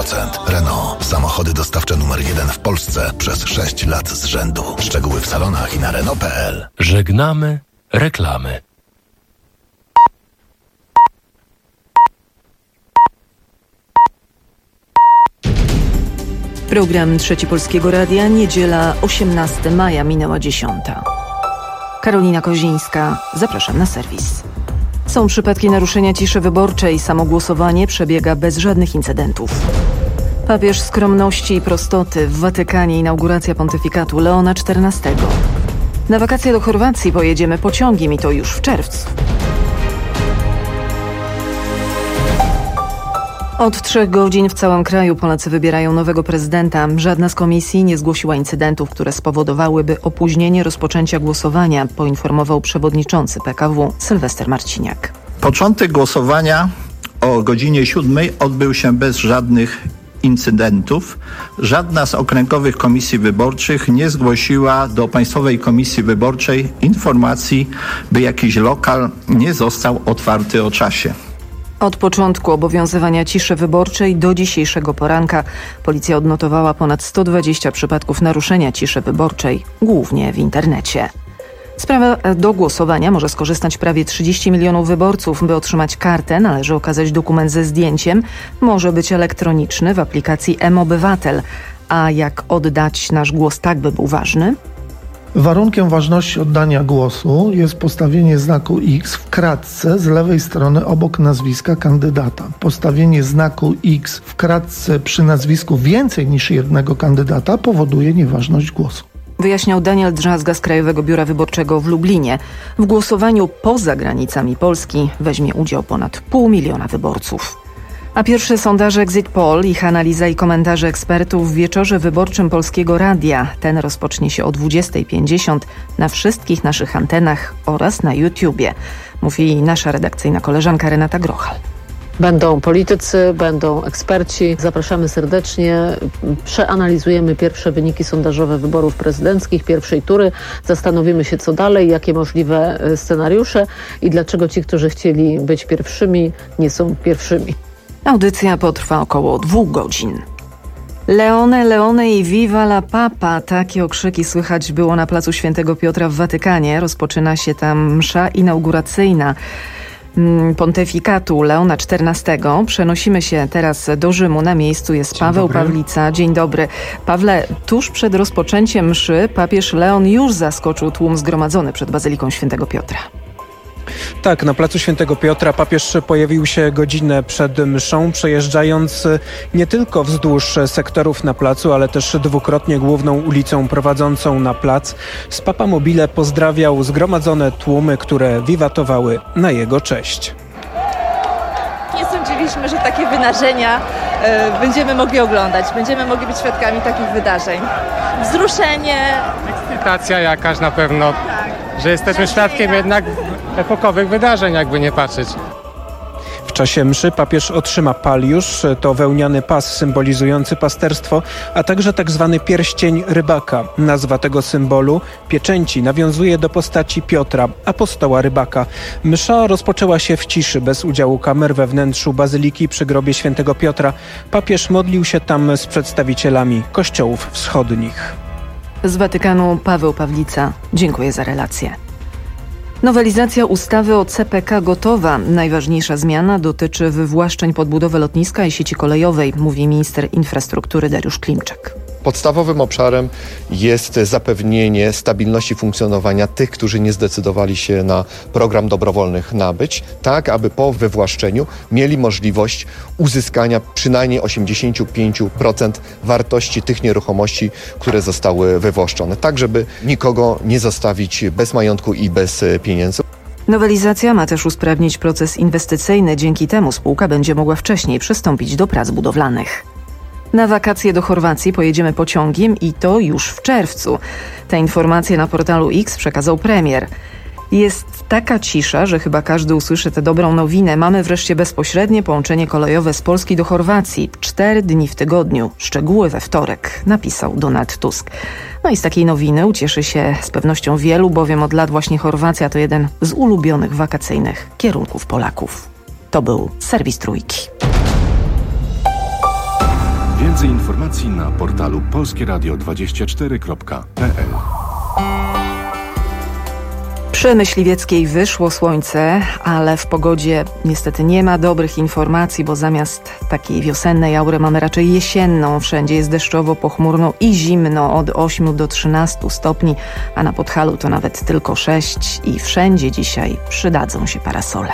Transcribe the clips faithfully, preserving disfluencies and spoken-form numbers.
procent. Renault. Samochody dostawcze numer jeden w Polsce przez sześć lat z rzędu. Szczegóły w salonach i na Renault kropka p l. Żegnamy reklamy. Program Trzeci Polskiego Radia, niedziela osiemnastego maja, minęła dziesiąta. Karolina Kozińska, zapraszam na serwis. Są przypadki naruszenia ciszy wyborczej, samo głosowanie przebiega bez żadnych incydentów. Papież skromności i prostoty, w Watykanie inauguracja pontyfikatu Leona czternastego. Na wakacje do Chorwacji pojedziemy pociągiem i to już w czerwcu. Od trzech godzin w całym kraju Polacy wybierają nowego prezydenta. Żadna z komisji nie zgłosiła incydentów, które spowodowałyby opóźnienie rozpoczęcia głosowania, poinformował przewodniczący P K W Sylwester Marciniak. Początek głosowania o godzinie siódmej odbył się bez żadnych incydentów. Żadna z okręgowych komisji wyborczych nie zgłosiła do Państwowej Komisji Wyborczej informacji, by jakiś lokal nie został otwarty o czasie. Od początku obowiązywania ciszy wyborczej do dzisiejszego poranka policja odnotowała ponad sto dwadzieścia przypadków naruszenia ciszy wyborczej, głównie w internecie. Z prawa do głosowania może skorzystać prawie trzydzieści milionów wyborców. By otrzymać kartę, należy okazać dokument ze zdjęciem. Może być elektroniczny w aplikacji mObywatel. A jak oddać nasz głos tak, by był ważny? Warunkiem ważności oddania głosu jest postawienie znaku X w kratce z lewej strony obok nazwiska kandydata. Postawienie znaku X w kratce przy nazwisku więcej niż jednego kandydata powoduje nieważność głosu. Wyjaśniał Daniel Drzazga z Krajowego Biura Wyborczego w Lublinie. W głosowaniu poza granicami Polski weźmie udział ponad pół miliona wyborców. A pierwsze sondaże Exit Poll, ich analiza i komentarze ekspertów w wieczorze wyborczym Polskiego Radia. Ten rozpocznie się o dwudziestej pięćdziesiąt na wszystkich naszych antenach oraz na YouTubie, mówi nasza redakcyjna koleżanka Renata Grochal. Będą politycy, będą eksperci. Zapraszamy serdecznie. Przeanalizujemy pierwsze wyniki sondażowe wyborów prezydenckich, pierwszej tury. Zastanowimy się, co dalej, jakie możliwe scenariusze i dlaczego ci, którzy chcieli być pierwszymi, nie są pierwszymi. Audycja potrwa około dwóch godzin. Leone, Leone i Viva la Papa. Takie okrzyki słychać było na placu Świętego Piotra w Watykanie. Rozpoczyna się tam msza inauguracyjna pontyfikatu Leona czternastego. Przenosimy się teraz do Rzymu. Na miejscu jest Dzień Paweł dobry. Pawlica. Dzień dobry. Pawle, tuż przed rozpoczęciem mszy papież Leon już zaskoczył tłum zgromadzony przed Bazyliką Świętego Piotra. Tak, na placu Świętego Piotra papież pojawił się godzinę przed mszą, przejeżdżając nie tylko wzdłuż sektorów na placu, ale też dwukrotnie główną ulicą prowadzącą na plac. Z Papamobile pozdrawiał zgromadzone tłumy, które wiwatowały na jego cześć. Nie sądziliśmy, że takie wydarzenia y, będziemy mogli oglądać, będziemy mogli być świadkami takich wydarzeń. Wzruszenie. Ekscytacja jakaś na pewno, tak. Że jesteśmy świadkiem jednak epokowych wydarzeń, jakby nie patrzeć. W czasie mszy papież otrzyma paliusz, to wełniany pas symbolizujący pasterstwo, a także tak zwany pierścień rybaka. Nazwa tego symbolu, pieczęci, nawiązuje do postaci Piotra, apostoła rybaka. Msza rozpoczęła się w ciszy, bez udziału kamer we wnętrzu bazyliki przy grobie Świętego Piotra. Papież modlił się tam z przedstawicielami kościołów wschodnich. Z Watykanu Paweł Pawlica. Dziękuję za relację. Nowelizacja ustawy o C P K gotowa. Najważniejsza zmiana dotyczy wywłaszczeń pod budowę lotniska i sieci kolejowej, mówi minister infrastruktury Dariusz Klimczak. Podstawowym obszarem jest zapewnienie stabilności funkcjonowania tych, którzy nie zdecydowali się na program dobrowolnych nabyć, tak aby po wywłaszczeniu mieli możliwość uzyskania przynajmniej osiemdziesiąt pięć procent wartości tych nieruchomości, które zostały wywłaszczone, tak żeby nikogo nie zostawić bez majątku i bez pieniędzy. Nowelizacja ma też usprawnić proces inwestycyjny. Dzięki temu spółka będzie mogła wcześniej przystąpić do prac budowlanych. Na wakacje do Chorwacji pojedziemy pociągiem i to już w czerwcu. Te informacje na portalu X przekazał premier. Jest taka cisza, że chyba każdy usłyszy tę dobrą nowinę. Mamy wreszcie bezpośrednie połączenie kolejowe z Polski do Chorwacji. Cztery dni w tygodniu. Szczegóły we wtorek, napisał Donald Tusk. No i z takiej nowiny ucieszy się z pewnością wielu, bowiem od lat właśnie Chorwacja to jeden z ulubionych wakacyjnych kierunków Polaków. To był serwis Trójki. Więcej informacji na portalu polskie radio dwadzieścia cztery kropka p l. Przy Myśliwieckiej wyszło słońce, ale w pogodzie niestety nie ma dobrych informacji, bo zamiast takiej wiosennej aury mamy raczej jesienną. Wszędzie jest deszczowo, pochmurno i zimno od ośmiu do trzynastu stopni, a na Podhalu to nawet tylko sześć i wszędzie dzisiaj przydadzą się parasole.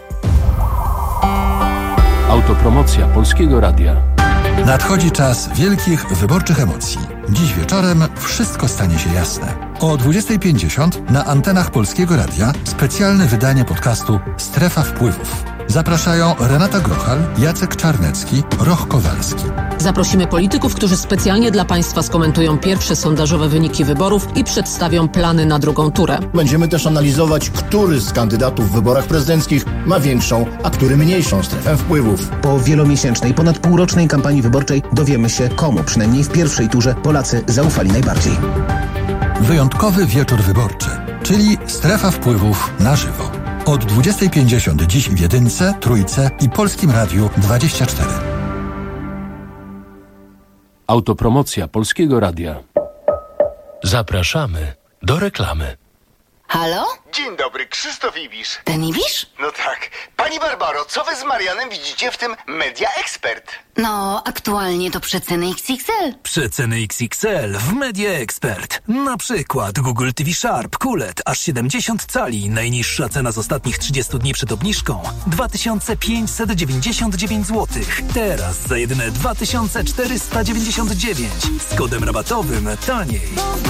Autopromocja Polskiego Radia. Nadchodzi czas wielkich wyborczych emocji. Dziś wieczorem wszystko stanie się jasne. O dwudziestej pięćdziesiąt na antenach Polskiego Radia specjalne wydanie podcastu Strefa Wpływów. Zapraszają Renata Grochal, Jacek Czarnecki, Roch Kowalski. Zaprosimy polityków, którzy specjalnie dla Państwa skomentują pierwsze sondażowe wyniki wyborów i przedstawią plany na drugą turę. Będziemy też analizować, który z kandydatów w wyborach prezydenckich ma większą, a który mniejszą strefę wpływów. Po wielomiesięcznej, ponad półrocznej kampanii wyborczej dowiemy się, komu przynajmniej w pierwszej turze Polacy zaufali najbardziej. Wyjątkowy wieczór wyborczy, czyli Strefa Wpływów na żywo. Od dwudziestej pięćdziesiąt dziś w Jedynce, Trójce i Polskim Radiu dwadzieścia cztery. Autopromocja Polskiego Radia. Zapraszamy do reklamy. Halo? Dzień dobry, Krzysztof Ibisz. Ten Ibisz? No tak. Pani Barbaro, co wy z Marianem widzicie w tym Media Expert? No, aktualnie to przeceny X X L. Przeceny X X L w Media Expert. Na przykład Google T V Sharp Q L E D aż siedemdziesiąt cali. Najniższa cena z ostatnich trzydziestu dni przed obniżką dwa tysiące pięćset dziewięćdziesiąt dziewięć złotych. Teraz za jedyne dwa tysiące czterysta dziewięćdziesiąt dziewięć. Z kodem rabatowym taniej.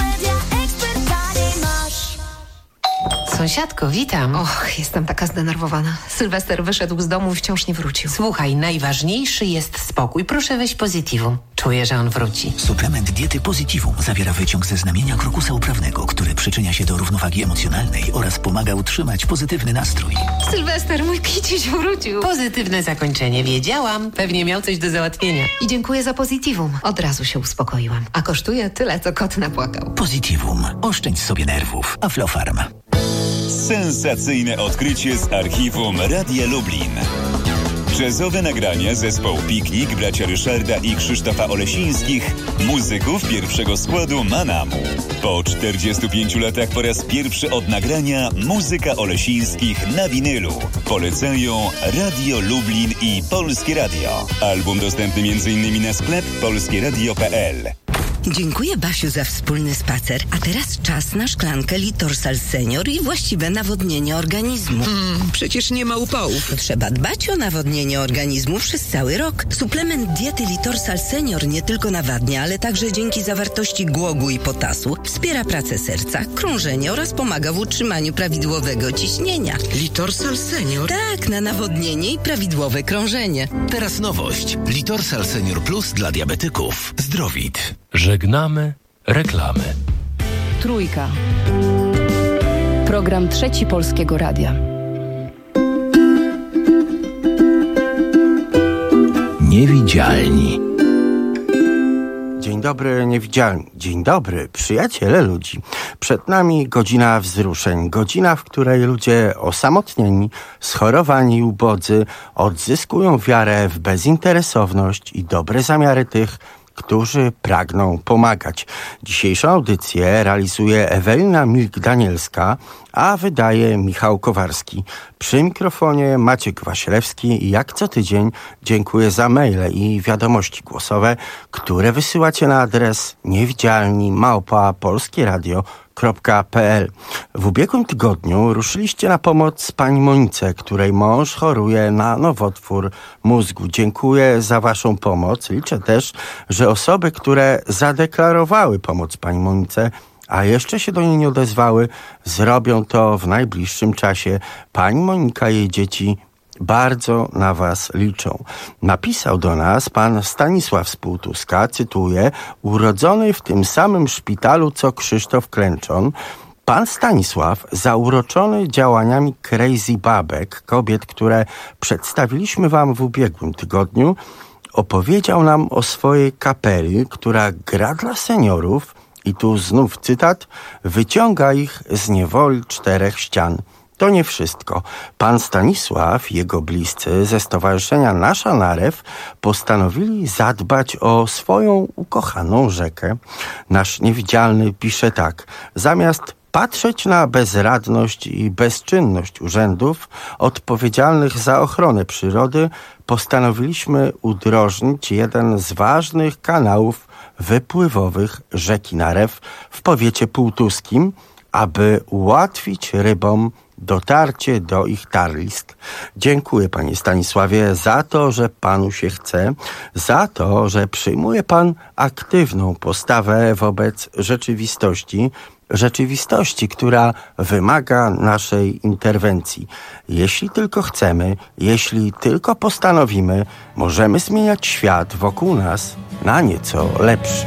Sąsiadko, witam. Och, jestem taka zdenerwowana. Sylwester wyszedł z domu i wciąż nie wrócił. Słuchaj, najważniejszy jest spokój. Proszę weź Positivum. Czuję, że on wróci. Suplement diety Positivum zawiera wyciąg ze znamienia krokusa uprawnego, który przyczynia się do równowagi emocjonalnej oraz pomaga utrzymać pozytywny nastrój. Sylwester, mój kiciuś wrócił. Pozytywne zakończenie, wiedziałam. Pewnie miał coś do załatwienia. I dziękuję za Positivum. Od razu się uspokoiłam. A kosztuje tyle, co kot napłakał. Positivum. Oszczędź sobie nerwów. Aflofarm. Sensacyjne odkrycie z archiwum Radia Lublin. Jazzowe nagrania zespołu Piknik, bracia Ryszarda i Krzysztofa Olesińskich, muzyków pierwszego składu Manamu. Po czterdziestu pięciu latach po raz pierwszy od nagrania muzyka Olesińskich na winylu. Polecają Radio Lublin i Polskie Radio. Album dostępny m.in. na sklep polskie radio kropka p l. Dziękuję, Basiu, za wspólny spacer. A teraz czas na szklankę Litorsal Senior i właściwe nawodnienie organizmu. Mm, przecież nie ma upałów. Trzeba dbać o nawodnienie organizmu przez cały rok. Suplement diety Litorsal Senior nie tylko nawadnia, ale także dzięki zawartości głogu i potasu wspiera pracę serca, krążenie oraz pomaga w utrzymaniu prawidłowego ciśnienia. Litorsal Senior? Tak, na nawodnienie i prawidłowe krążenie. Teraz nowość. Litorsal Senior Plus dla diabetyków. Zdrowit. Żegnamy reklamy. Trójka. Program Trzeci Polskiego Radia. Niewidzialni. Dzień dobry, niewidzialni. Dzień dobry, przyjaciele ludzi. Przed nami godzina wzruszeń. Godzina, w której ludzie osamotnieni, schorowani i ubodzy odzyskują wiarę w bezinteresowność i dobre zamiary tych, którzy pragną pomagać. Dzisiejszą audycję realizuje Ewelina Milk-Danielska, a wydaje Michał Kowarski. Przy mikrofonie Maciek Wasilewski i jak co tydzień dziękuję za maile i wiadomości głosowe, które wysyłacie na adres niewidzialni małpa polskie radio kropka p l. W ubiegłym tygodniu ruszyliście na pomoc pani Monice, której mąż choruje na nowotwór mózgu. Dziękuję za waszą pomoc. Liczę też, że osoby, które zadeklarowały pomoc pani Monice, a jeszcze się do niej nie odezwały, zrobią to w najbliższym czasie. Pani Monika i jej dzieci bardzo na was liczą. Napisał do nas pan Stanisław z Półtuska, cytuję, urodzony w tym samym szpitalu co Krzysztof Klęczon. Pan Stanisław, zauroczony działaniami Crazy Babek, kobiet, które przedstawiliśmy wam w ubiegłym tygodniu, opowiedział nam o swojej kapeli, która gra dla seniorów i tu znów cytat, wyciąga ich z niewoli czterech ścian. To nie wszystko. Pan Stanisław i jego bliscy ze Stowarzyszenia Nasza Narew postanowili zadbać o swoją ukochaną rzekę. Nasz niewidzialny pisze tak. Zamiast patrzeć na bezradność i bezczynność urzędów odpowiedzialnych za ochronę przyrody, postanowiliśmy udrożnić jeden z ważnych kanałów wypływowych rzeki Narew w powiecie półtuskim, aby ułatwić rybom dotarcie do ich tarlisk. Dziękuję, panie Stanisławie, za to, że panu się chce, za to, że przyjmuje pan aktywną postawę wobec rzeczywistości, rzeczywistości, która wymaga naszej interwencji. Jeśli tylko chcemy, jeśli tylko postanowimy, możemy zmieniać świat wokół nas na nieco lepszy.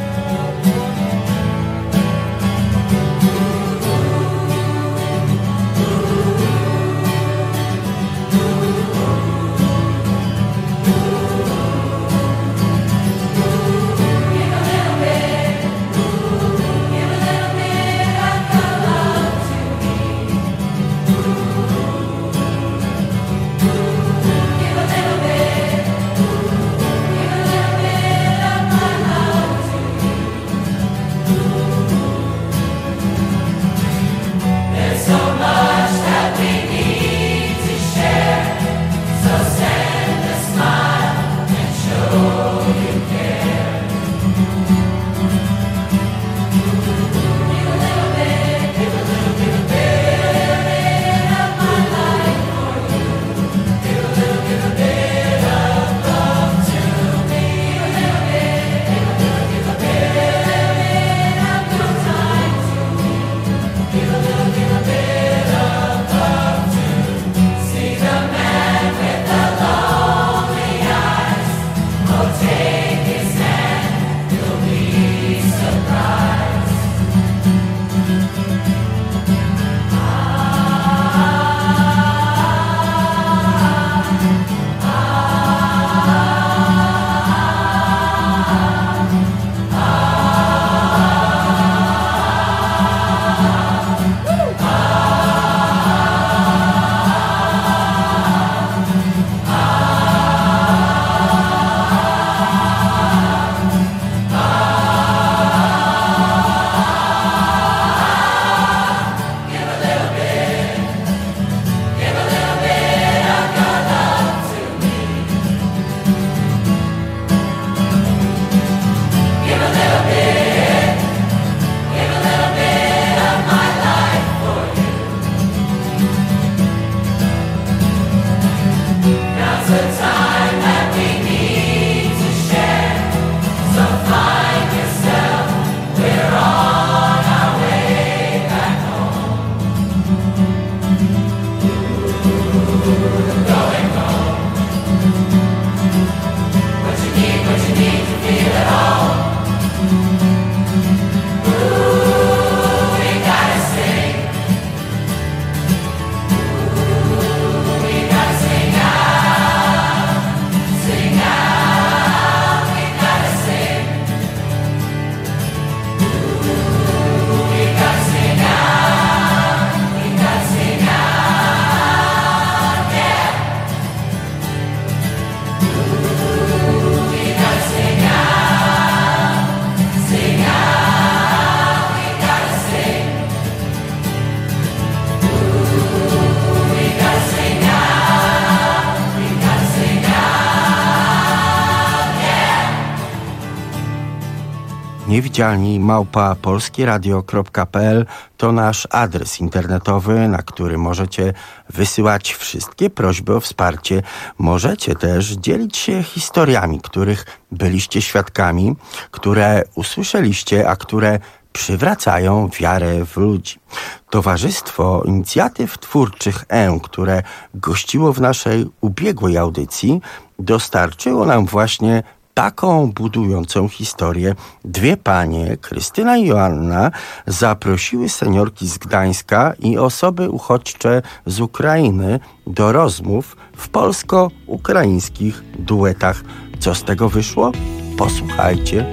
Niewidzialni małpa polskieradio kropka p l to nasz adres internetowy, na który możecie wysyłać wszystkie prośby o wsparcie. Możecie też dzielić się historiami, których byliście świadkami, które usłyszeliście, a które przywracają wiarę w ludzi. Towarzystwo Inicjatyw Twórczych E, które gościło w naszej ubiegłej audycji, dostarczyło nam właśnie taką budującą historię. Dwie panie, Krystyna i Joanna, zaprosiły seniorki z Gdańska i osoby uchodźcze z Ukrainy do rozmów w polsko-ukraińskich duetach. Co z tego wyszło? Posłuchajcie.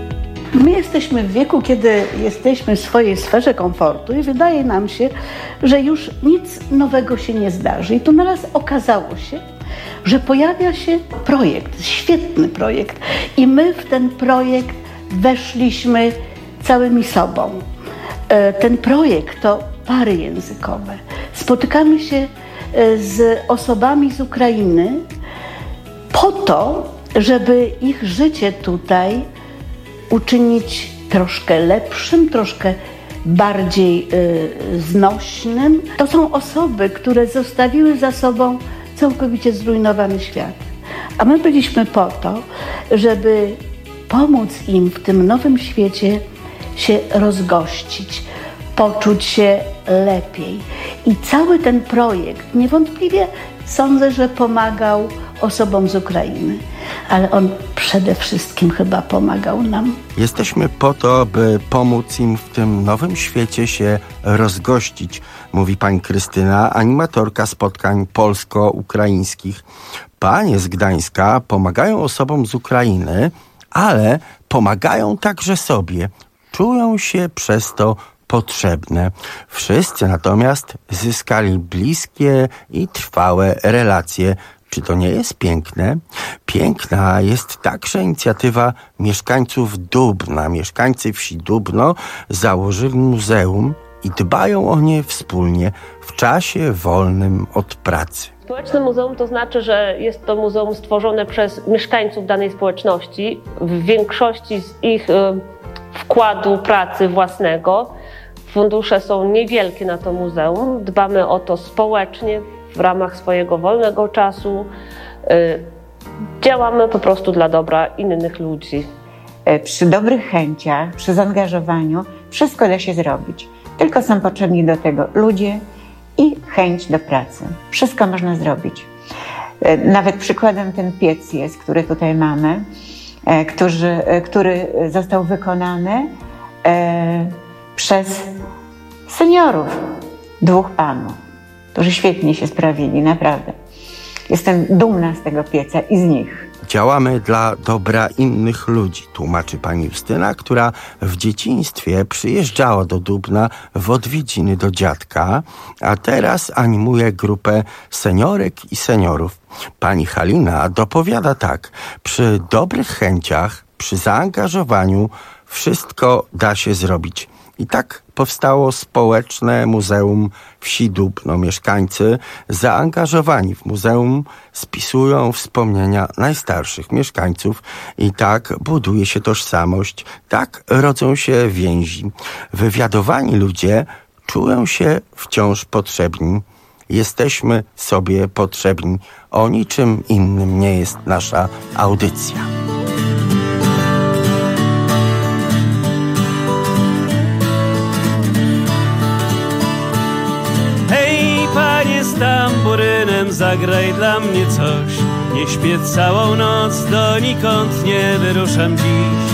My jesteśmy w wieku, kiedy jesteśmy w swojej sferze komfortu i wydaje nam się, że już nic nowego się nie zdarzy. I tu naraz okazało się, że pojawia się projekt, świetny projekt. I my w ten projekt weszliśmy całymi sobą. Ten projekt to pary językowe. Spotykamy się z osobami z Ukrainy po to, żeby ich życie tutaj uczynić troszkę lepszym, troszkę bardziej y, znośnym. To są osoby, które zostawiły za sobą całkowicie zrujnowany świat. A my byliśmy po to, żeby pomóc im w tym nowym świecie się rozgościć, poczuć się lepiej. I cały ten projekt niewątpliwie sądzę, że pomagał osobom z Ukrainy, ale on przede wszystkim chyba pomagał nam. Jesteśmy po to, by pomóc im w tym nowym świecie się rozgościć, mówi pani Krystyna, animatorka spotkań polsko-ukraińskich. Panie z Gdańska pomagają osobom z Ukrainy, ale pomagają także sobie. Czują się przez to potrzebne. Wszyscy natomiast zyskali bliskie i trwałe relacje. Czy to nie jest piękne? Piękna jest także inicjatywa mieszkańców Dubna. Mieszkańcy wsi Dubno założyli muzeum i dbają o nie wspólnie w czasie wolnym od pracy. Społeczne muzeum to znaczy, że jest to muzeum stworzone przez mieszkańców danej społeczności. W większości z ich y, wkładu pracy własnego. Fundusze są niewielkie na to muzeum. Dbamy o to społecznie, w ramach swojego wolnego czasu. Y, działamy po prostu dla dobra innych ludzi. Przy dobrych chęciach, przy zaangażowaniu wszystko da się zrobić. Tylko są potrzebni do tego ludzie i chęć do pracy. Wszystko można zrobić. Nawet przykładem ten piec jest, który tutaj mamy, który, który został wykonany przez seniorów, dwóch panów, którzy świetnie się sprawili, naprawdę. Jestem dumna z tego pieca i z nich. Działamy dla dobra innych ludzi, tłumaczy pani Justyna, która w dzieciństwie przyjeżdżała do Dubna w odwiedziny do dziadka, a teraz animuje grupę seniorek i seniorów. Pani Halina dopowiada tak: przy dobrych chęciach, przy zaangażowaniu wszystko da się zrobić. I tak powstało społeczne muzeum wsi Dubno. Mieszkańcy zaangażowani w muzeum spisują wspomnienia najstarszych mieszkańców i tak buduje się tożsamość, tak rodzą się więzi. Wywiadowani ludzie czują się wciąż potrzebni. Jesteśmy sobie potrzebni. O niczym innym nie jest nasza audycja. Panie z tamburynem, zagraj dla mnie coś. Nie śpię całą noc, donikąd nie wyruszam dziś.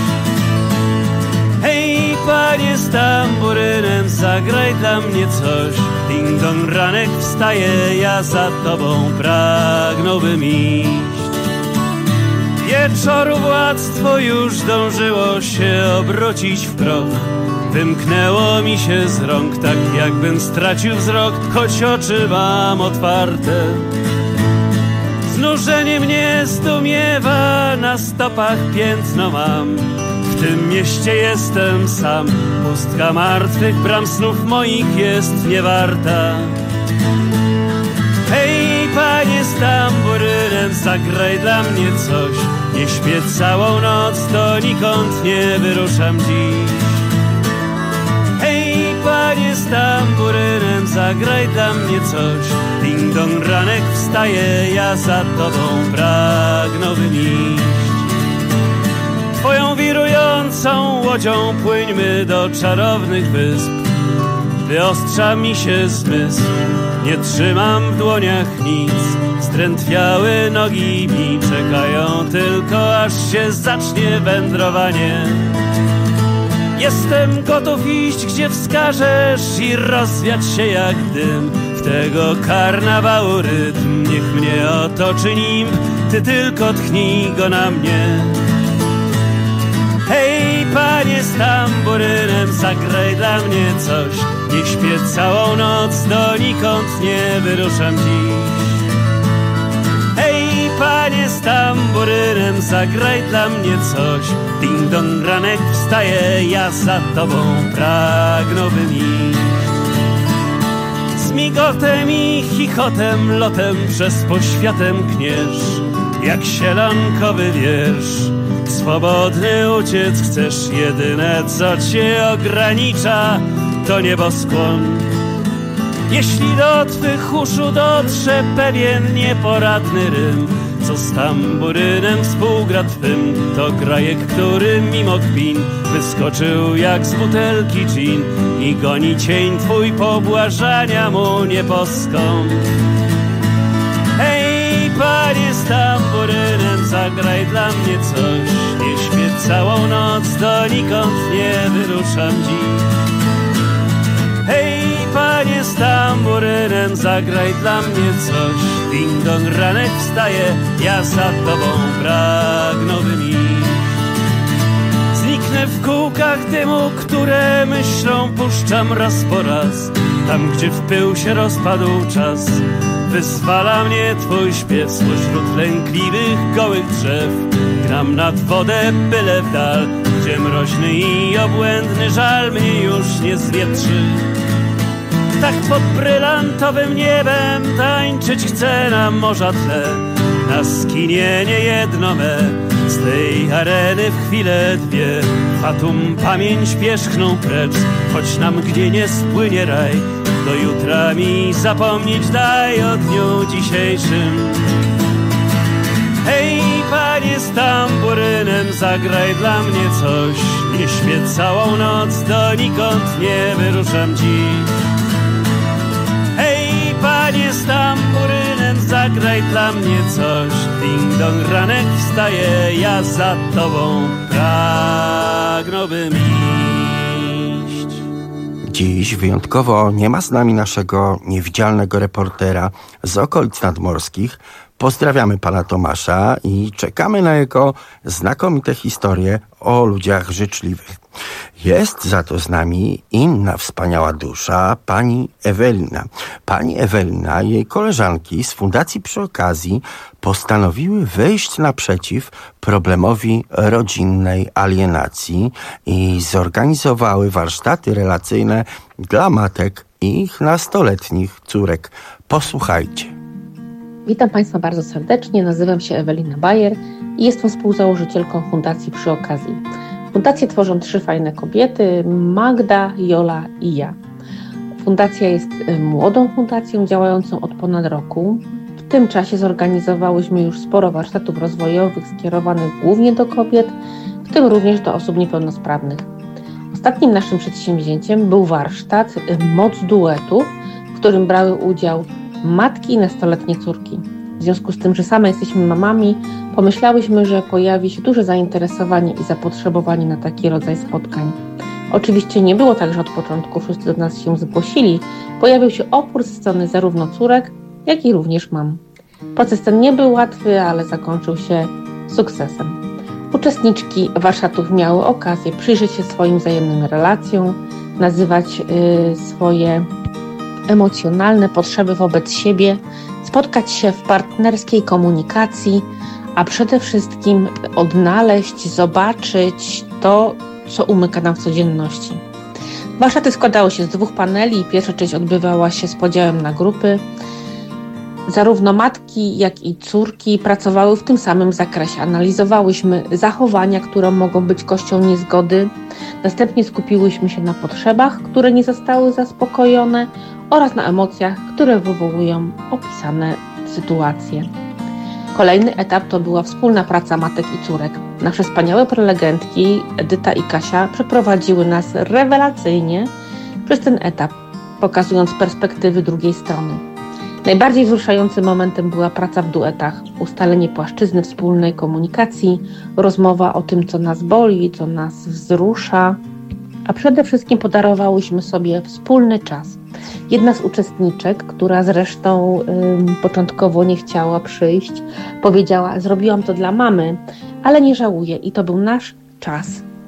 Hej, panie z tamburynem, zagraj dla mnie coś. Ding dong, ranek wstaje, ja za tobą pragnąłbym iść. Wieczoru władztwo już dążyło się obrócić w proch. Wymknęło mi się z rąk, tak jakbym stracił wzrok, choć oczy mam otwarte. Znużenie mnie zdumiewa, na stopach piętno mam. W tym mieście jestem sam, pustka martwych bram snów moich jest niewarta. Hej, panie z tamburynem, zagraj dla mnie coś. Nie śpię całą noc, donikąd nie wyruszam dziś. Hej, panie z tamburynem, zagraj dla mnie coś. Ding dong, ranek wstaje, ja za tobą pragnąłbym iść. Twoją wirującą łodzią płyńmy do czarownych wysp. Wyostrza mi się zmysł, nie trzymam w dłoniach nic. Zdrętwiałe nogi mi czekają tylko, aż się zacznie wędrowanie. Jestem gotów iść, gdzie wskażesz i rozwiać się jak dym. W tego karnawału rytm niech mnie otoczy nim. Ty tylko tchnij go na mnie. Hej, panie panie z tamburynem, zagraj dla mnie coś. Nie śpię całą noc, donikąd nie wyruszam dziś. Hej, panie z tamburynem, zagraj dla mnie coś. Ding dong, ranek wstaje, ja za tobą pragnąłbym iść. Z migotem i chichotem, lotem przez poświatem kniesz, jak sielankowy wiersz. Swobodny uciec chcesz, jedyne co cię ogranicza to nieboskłon. Jeśli do twych uszu dotrze pewien nieporadny rym, co z tamburynem współgra twym, to grajek, który mimo kpin wyskoczył jak z butelki gin i goni cień twój, pobłażania mu nie poskąd. Hej, panie z tamburynem, zagraj dla mnie coś. Nie śpię całą noc, donikąd nie wyruszam dziś. Hej, panie z tamburynem, zagraj dla mnie coś. Ding dong, ranek wstaje, ja za tobą pragnąłbym iść. Zniknę w kółkach dymu, które myślą puszczam raz po raz. Tam, gdzie w pył się rozpadł czas, wyzwala mnie twój śpiew spośród lękliwych, gołych drzew. Gram nad wodę, byle w dal, gdzie mroźny i obłędny żal mnie już nie zwietrzy. Tak pod brylantowym niebem tańczyć chcę na morza tle, na skinienie jedno me. Z tej areny w chwilę dwie fatum pamięć pierzchną precz, choć nam gdzie nie spłynie raj. Do jutra mi zapomnieć daj o dniu dzisiejszym. Hej, panie z tamburynem, zagraj dla mnie coś. Nie śpię całą noc, donikąd nie wyruszam dziś. Hej, panie z tamburynem, zagraj dla mnie coś. Ding dong, ranek wstaje, ja za tobą pragnąłbym iść. Dziś wyjątkowo nie ma z nami naszego niewidzialnego reportera z okolic nadmorskich. Pozdrawiamy pana Tomasza i czekamy na jego znakomite historie o ludziach życzliwych. Jest za to z nami inna wspaniała dusza, pani Ewelina. Pani Ewelina i jej koleżanki z Fundacji Przy Okazji postanowiły wyjść naprzeciw problemowi rodzinnej alienacji i zorganizowały warsztaty relacyjne dla matek i ich nastoletnich córek. Posłuchajcie. Witam Państwa bardzo serdecznie, nazywam się Ewelina Bajer i jestem współzałożycielką Fundacji Przy Okazji. Fundację tworzą trzy fajne kobiety, Magda, Jola i ja. Fundacja jest młodą fundacją działającą od ponad roku. W tym czasie zorganizowałyśmy już sporo warsztatów rozwojowych skierowanych głównie do kobiet, w tym również do osób niepełnosprawnych. Ostatnim naszym przedsięwzięciem był warsztat Moc duetów, w którym brały udział matki i nastoletnie córki. W związku z tym, że same jesteśmy mamami, pomyślałyśmy, że pojawi się duże zainteresowanie i zapotrzebowanie na taki rodzaj spotkań. Oczywiście nie było tak, że od początku wszyscy do nas się zgłosili. Pojawił się opór ze strony zarówno córek, jak i również mam. Proces ten nie był łatwy, ale zakończył się sukcesem. Uczestniczki warsztatów miały okazję przyjrzeć się swoim wzajemnym relacjom, nazywać yy, swoje emocjonalne potrzeby wobec siebie, spotkać się w partnerskiej komunikacji, a przede wszystkim odnaleźć, zobaczyć to, co umyka nam w codzienności. Warsztaty składały się z dwóch paneli. Pierwsza część odbywała się z podziałem na grupy. Zarówno matki, jak i córki pracowały w tym samym zakresie. Analizowałyśmy zachowania, które mogą być kością niezgody. Następnie skupiłyśmy się na potrzebach, które nie zostały zaspokojone oraz na emocjach, które wywołują opisane sytuacje. Kolejny etap to była wspólna praca matek i córek. Nasze wspaniałe prelegentki Edyta i Kasia przeprowadziły nas rewelacyjnie przez ten etap, pokazując perspektywy drugiej strony. Najbardziej wzruszającym momentem była praca w duetach, ustalenie płaszczyzny wspólnej komunikacji, rozmowa o tym, co nas boli, co nas wzrusza, a przede wszystkim podarowałyśmy sobie wspólny czas. Jedna z uczestniczek, która zresztą ym, początkowo nie chciała przyjść, powiedziała: zrobiłam to dla mamy, ale nie żałuję i to był nasz czas.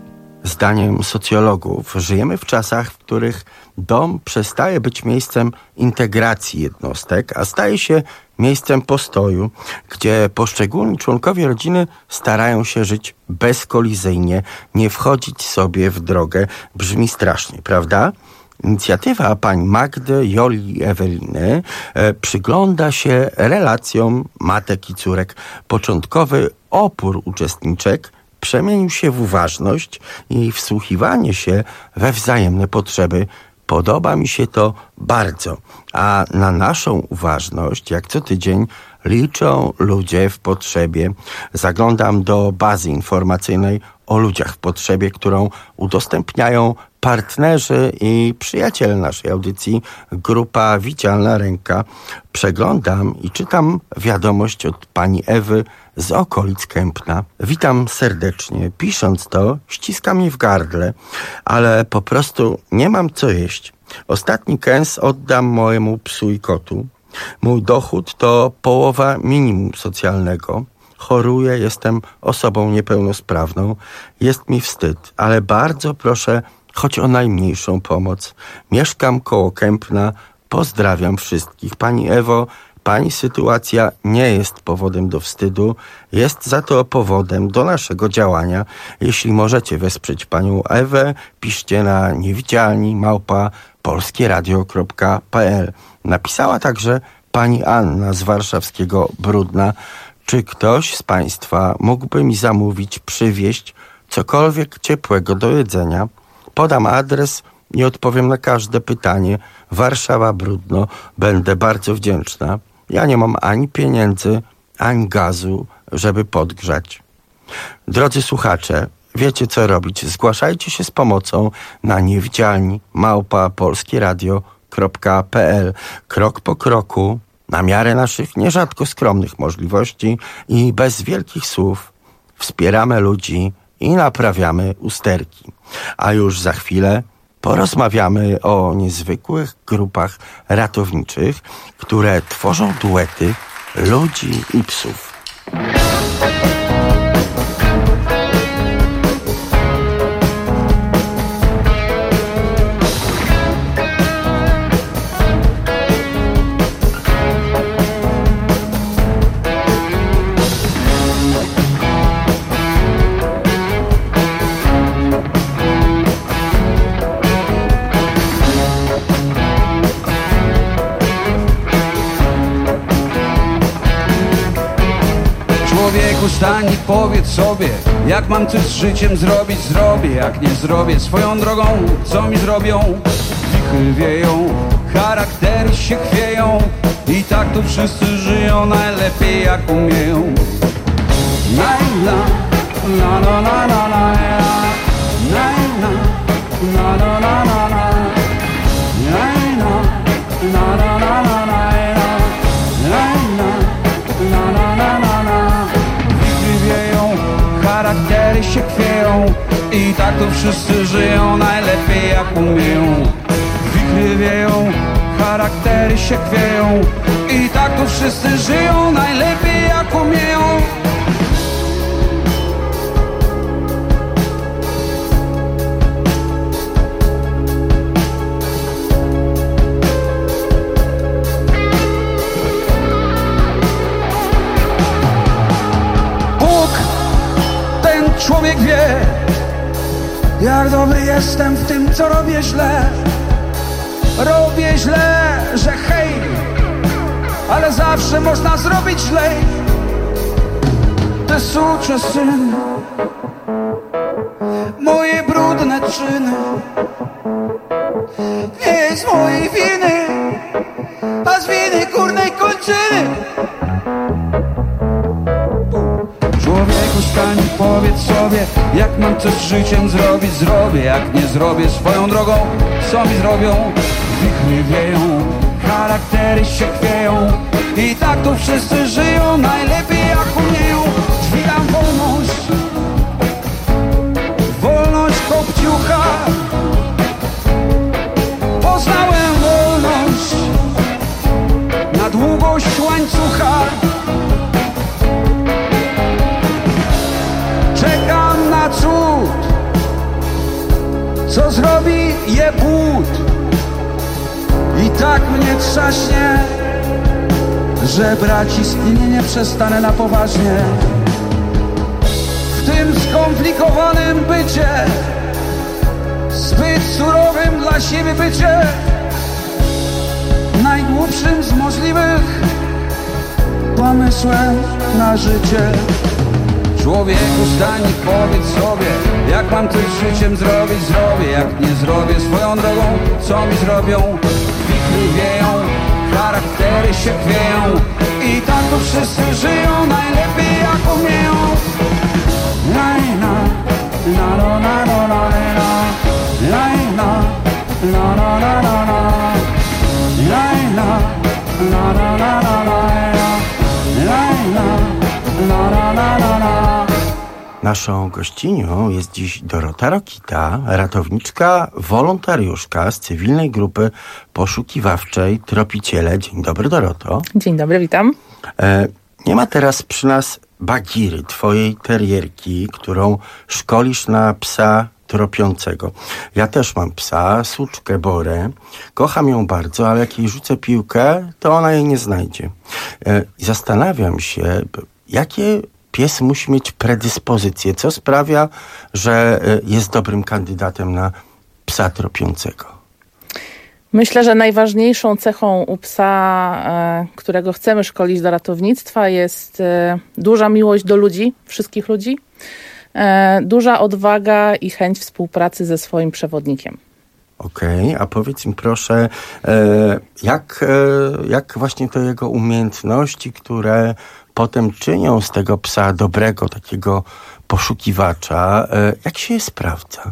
Zdaniem socjologów żyjemy w czasach, w których dom przestaje być miejscem integracji jednostek, a staje się miejscem postoju, gdzie poszczególni członkowie rodziny starają się żyć bezkolizyjnie, nie wchodzić sobie w drogę. Brzmi strasznie, prawda? Inicjatywa pań Magdy, Joli i Eweliny e, przygląda się relacjom matek i córek. Początkowy opór uczestniczek przemienił się w uważność i wsłuchiwanie się we wzajemne potrzeby. Podoba mi się to bardzo, a na naszą uważność, jak co tydzień, liczą ludzie w potrzebie. Zaglądam do bazy informacyjnej o ludziach w potrzebie, którą udostępniają partnerzy i przyjaciele naszej audycji, grupa Widzialna Ręka. Przeglądam i czytam wiadomość od pani Ewy z okolic Kępna. Witam serdecznie. Pisząc to, ściska mnie w gardle, ale po prostu nie mam co jeść. Ostatni kęs oddam mojemu psu i kotu. Mój dochód to połowa minimum socjalnego. Choruję, jestem osobą niepełnosprawną. Jest mi wstyd, ale bardzo proszę choć o najmniejszą pomoc. Mieszkam koło Kępna. Pozdrawiam wszystkich. Pani Ewo, pani sytuacja nie jest powodem do wstydu, jest za to powodem do naszego działania. Jeśli możecie wesprzeć panią Ewę, piszcie na niewidzialni małpa polskieradio kropka p l. Napisała także pani Anna z warszawskiego Brudna. Czy ktoś z państwa mógłby mi zamówić, przywieźć cokolwiek ciepłego do jedzenia? Podam adres i odpowiem na każde pytanie. Warszawa Brudno. Będę bardzo wdzięczna. Ja nie mam ani pieniędzy, ani gazu, żeby podgrzać. Drodzy słuchacze, wiecie co robić. Zgłaszajcie się z pomocą na niewidzialni małpa polskieradio kropka p l. Krok po kroku, na miarę naszych nierzadko skromnych możliwości i bez wielkich słów wspieramy ludzi i naprawiamy usterki. A już za chwilę porozmawiamy o niezwykłych grupach ratowniczych, które tworzą duety ludzi i psów. Stań i powiedz sobie, jak mam coś z życiem zrobić, zrobię. Jak nie zrobię, swoją drogą, co mi zrobią? Wichry wieją, charaktery się chwieją i tak tu wszyscy żyją najlepiej jak umieją. Na na na na na na na na na na na na na charaktery się chwieją i tak to wszyscy żyją najlepiej jak umieją. Wichry wieją, charaktery się chwieją i tak to wszyscy żyją najlepiej jak umieją. Człowiek wie, jak dobry jestem w tym, co robię źle. Robię źle, że hej, ale zawsze można zrobić źlej. Te sucze syny, moje brudne czyny, nie jest mojej winy, a z winy górnej kończyny. Człowieku, stań i powiedz sobie, jak mam coś z życiem zrobić, zrobię. Jak nie zrobię, swoją drogą, co mi zrobią? Wichry wieją, charaktery się chwieją i tak tu wszyscy żyją najlepiej jak umieją. Drzwi dam wolność, wolność kopciucha. Poznałem wolność na długość łańcucha. Czekam na cud, co zrobi je płód. I tak mnie trzaśnie, że brać istnienie nie przestanę na poważnie. W tym skomplikowanym bycie, zbyt surowym dla siebie bycie, najgłupszym z możliwych pomysłem na życie. Człowieku, stań i powiedz sobie, jak mam coś z życiem zrobić, zrobię. Jak nie zrobię swoją drogą, co mi zrobią? Wichry wieją, charaktery się chwieją i tak tu wszyscy żyją najlepiej jak umieją. La la la la la la la la la la la la la la. Naszą gościnią jest dziś Dorota Rokita, ratowniczka, wolontariuszka z cywilnej grupy poszukiwawczej Tropiciele. Dzień dobry, Doroto. Dzień dobry, witam. E, nie ma teraz przy nas Bagiry, twojej terierki, którą szkolisz na psa tropiącego. Ja też mam psa, suczkę Borę. Kocham ją bardzo, ale jak jej rzucę piłkę, to ona jej nie znajdzie. E, zastanawiam się, jakie pies musi mieć predyspozycje, co sprawia, że jest dobrym kandydatem na psa tropiącego. Myślę, że najważniejszą cechą u psa, którego chcemy szkolić do ratownictwa, jest duża miłość do ludzi, wszystkich ludzi, duża odwaga i chęć współpracy ze swoim przewodnikiem. Okej, okay, a powiedz mi proszę, jak, jak właśnie to jego umiejętności, które potem czynią z tego psa dobrego, takiego poszukiwacza, jak się je sprawdza?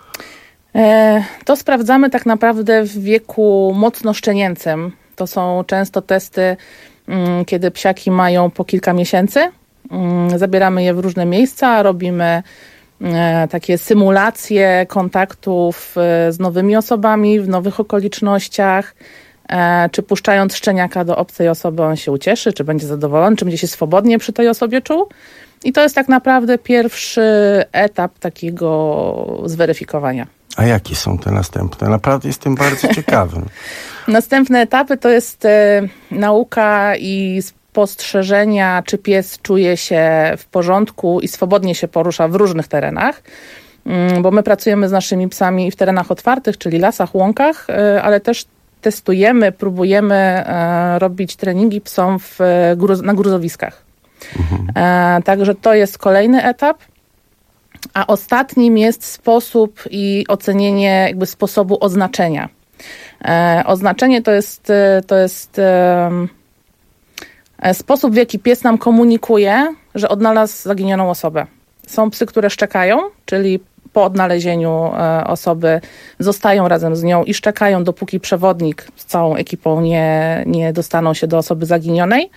To sprawdzamy tak naprawdę w wieku mocno szczenięcym. To są często testy, kiedy psiaki mają po kilka miesięcy. Zabieramy je w różne miejsca, robimy takie symulacje kontaktów z nowymi osobami, w nowych okolicznościach. Czy puszczając szczeniaka do obcej osoby on się ucieszy, czy będzie zadowolony, czy będzie się swobodnie przy tej osobie czuł. I to jest tak naprawdę pierwszy etap takiego zweryfikowania. A jakie są te następne? Naprawdę jestem bardzo ciekawy. Następne etapy to jest e, nauka i spostrzeżenia, czy pies czuje się w porządku i swobodnie się porusza w różnych terenach. Mm, bo my pracujemy z naszymi psami w terenach otwartych, czyli lasach, łąkach, e, ale też testujemy, próbujemy e, robić treningi psom w, gruz, na gruzowiskach. Mhm. E, także to jest kolejny etap. A ostatnim jest sposób i ocenienie jakby sposobu oznaczenia. E, oznaczenie to jest, to jest e, sposób, w jaki pies nam komunikuje, że odnalazł zaginioną osobę. Są psy, które szczekają, czyli po odnalezieniu osoby zostają razem z nią i szczekają, dopóki przewodnik z całą ekipą nie, nie dostaną się do osoby zaginionej.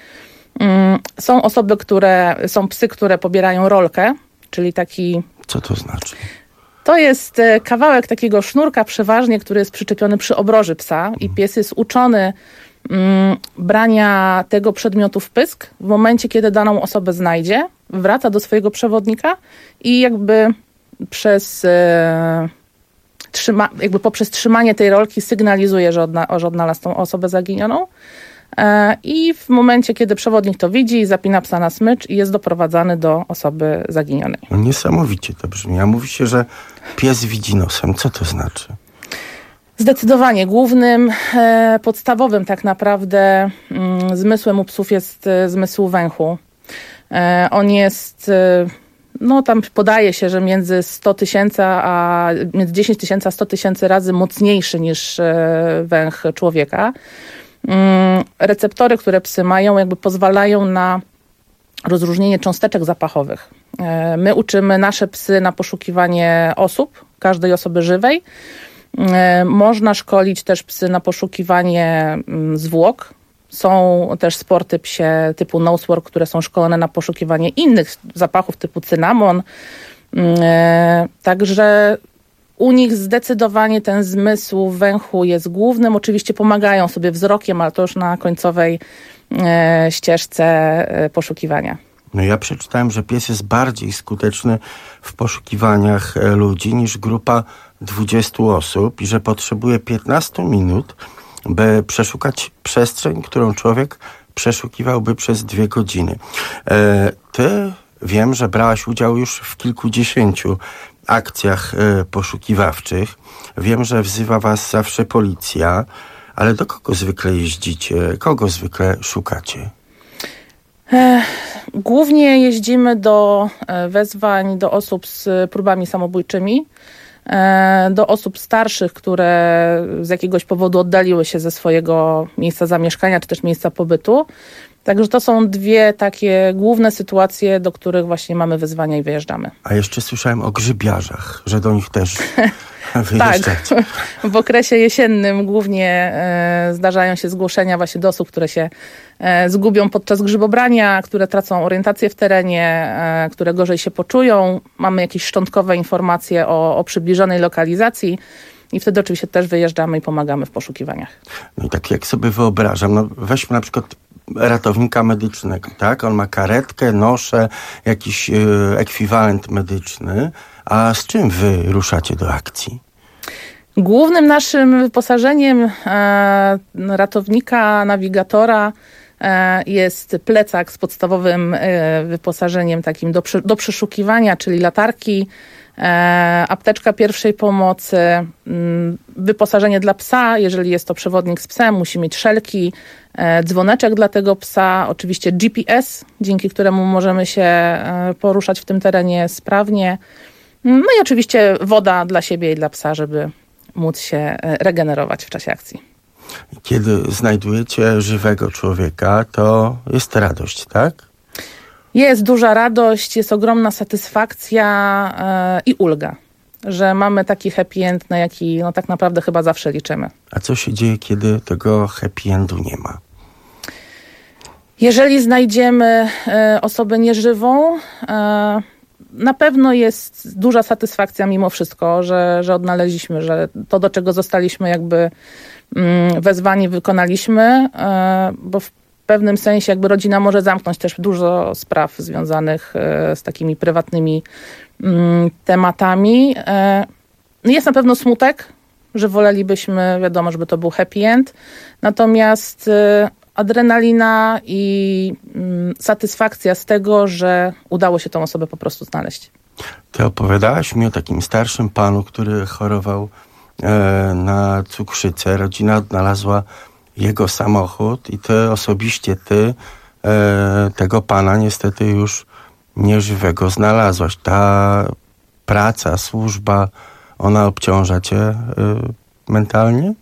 Są osoby, które, są psy, które pobierają rolkę, czyli taki... Co to znaczy? To jest kawałek takiego sznurka przeważnie, który jest przyczepiony przy obroży psa i pies jest uczony mm, brania tego przedmiotu w pysk. W momencie, kiedy daną osobę znajdzie, wraca do swojego przewodnika i jakby przez e, trzyma, jakby poprzez trzymanie tej rolki sygnalizuje, że, odna, że odnalazł tą osobę zaginioną. E, I w momencie, kiedy przewodnik to widzi, zapina psa na smycz i jest doprowadzany do osoby zaginionej. No niesamowicie to brzmi. A mówi się, że pies widzi nosem. Co to znaczy? Zdecydowanie głównym, e, podstawowym tak naprawdę mm, zmysłem u psów jest e, zmysł węchu. E, on jest... E, No tam podaje się, że między sto tysięcy a między dziesięć tysięcy a sto tysięcy razy mocniejszy niż węch człowieka. Receptory, które psy mają, jakby pozwalają na rozróżnienie cząsteczek zapachowych. My uczymy nasze psy na poszukiwanie osób, każdej osoby żywej. Można szkolić też psy na poszukiwanie zwłok. Są też sporty psie typu nosework, które są szkolone na poszukiwanie innych zapachów typu cynamon. Także u nich zdecydowanie ten zmysł węchu jest głównym. Oczywiście pomagają sobie wzrokiem, ale to już na końcowej ścieżce poszukiwania. No ja przeczytałem, że pies jest bardziej skuteczny w poszukiwaniach ludzi niż grupa dwudziestu osób i że potrzebuje piętnaście minut, by przeszukać przestrzeń, którą człowiek przeszukiwałby przez dwie godziny. E, ty wiem, że brałaś udział już w kilkudziesięciu akcjach e, poszukiwawczych. Wiem, że wzywa was zawsze policja, ale do kogo zwykle jeździcie? Kogo zwykle szukacie? Głównie jeździmy do wezwań do osób z próbami samobójczymi, do osób starszych, które z jakiegoś powodu oddaliły się ze swojego miejsca zamieszkania czy też miejsca pobytu. Także to są dwie takie główne sytuacje, do których właśnie mamy wezwania i wyjeżdżamy. A jeszcze słyszałem o grzybiarzach, że do nich też tak, w okresie jesiennym głównie e, zdarzają się zgłoszenia właśnie do osób, które się e, zgubią podczas grzybobrania, które tracą orientację w terenie, e, które gorzej się poczują. Mamy jakieś szczątkowe informacje o, o przybliżonej lokalizacji i wtedy oczywiście też wyjeżdżamy i pomagamy w poszukiwaniach. No i tak jak sobie wyobrażam, no weźmy na przykład ratownika medycznego, tak? On ma karetkę, noszę, jakiś y, ekwiwalent medyczny. A z czym wy ruszacie do akcji? Głównym naszym wyposażeniem e, ratownika, nawigatora e, jest plecak z podstawowym e, wyposażeniem takim do, do przeszukiwania, czyli latarki, e, apteczka pierwszej pomocy, m, wyposażenie dla psa, jeżeli jest to przewodnik z psem, musi mieć szelki, e, dzwoneczek dla tego psa, oczywiście G P S, dzięki któremu możemy się e, poruszać w tym terenie sprawnie. No i oczywiście woda dla siebie i dla psa, żeby móc się regenerować w czasie akcji. Kiedy znajdujecie żywego człowieka, to jest radość, tak? Jest duża radość, jest ogromna satysfakcja yy, i ulga, że mamy taki happy end, na jaki no, tak naprawdę chyba zawsze liczymy. A co się dzieje, kiedy tego happy endu nie ma? Jeżeli znajdziemy yy, osobę nieżywą, yy, na pewno jest duża satysfakcja mimo wszystko, że, że odnaleźliśmy, że to, do czego zostaliśmy jakby wezwani, wykonaliśmy, bo w pewnym sensie jakby rodzina może zamknąć też dużo spraw związanych z takimi prywatnymi tematami. Jest na pewno smutek, że wolelibyśmy, wiadomo, żeby to był happy end, natomiast adrenalina i mm, satysfakcja z tego, że udało się tą osobę po prostu znaleźć. Ty opowiadałaś mi o takim starszym panu, który chorował e, na cukrzycę. Rodzina odnalazła jego samochód i ty osobiście, ty e, tego pana niestety już nieżywego znalazłaś. Ta praca, służba, ona obciąża cię e, mentalnie?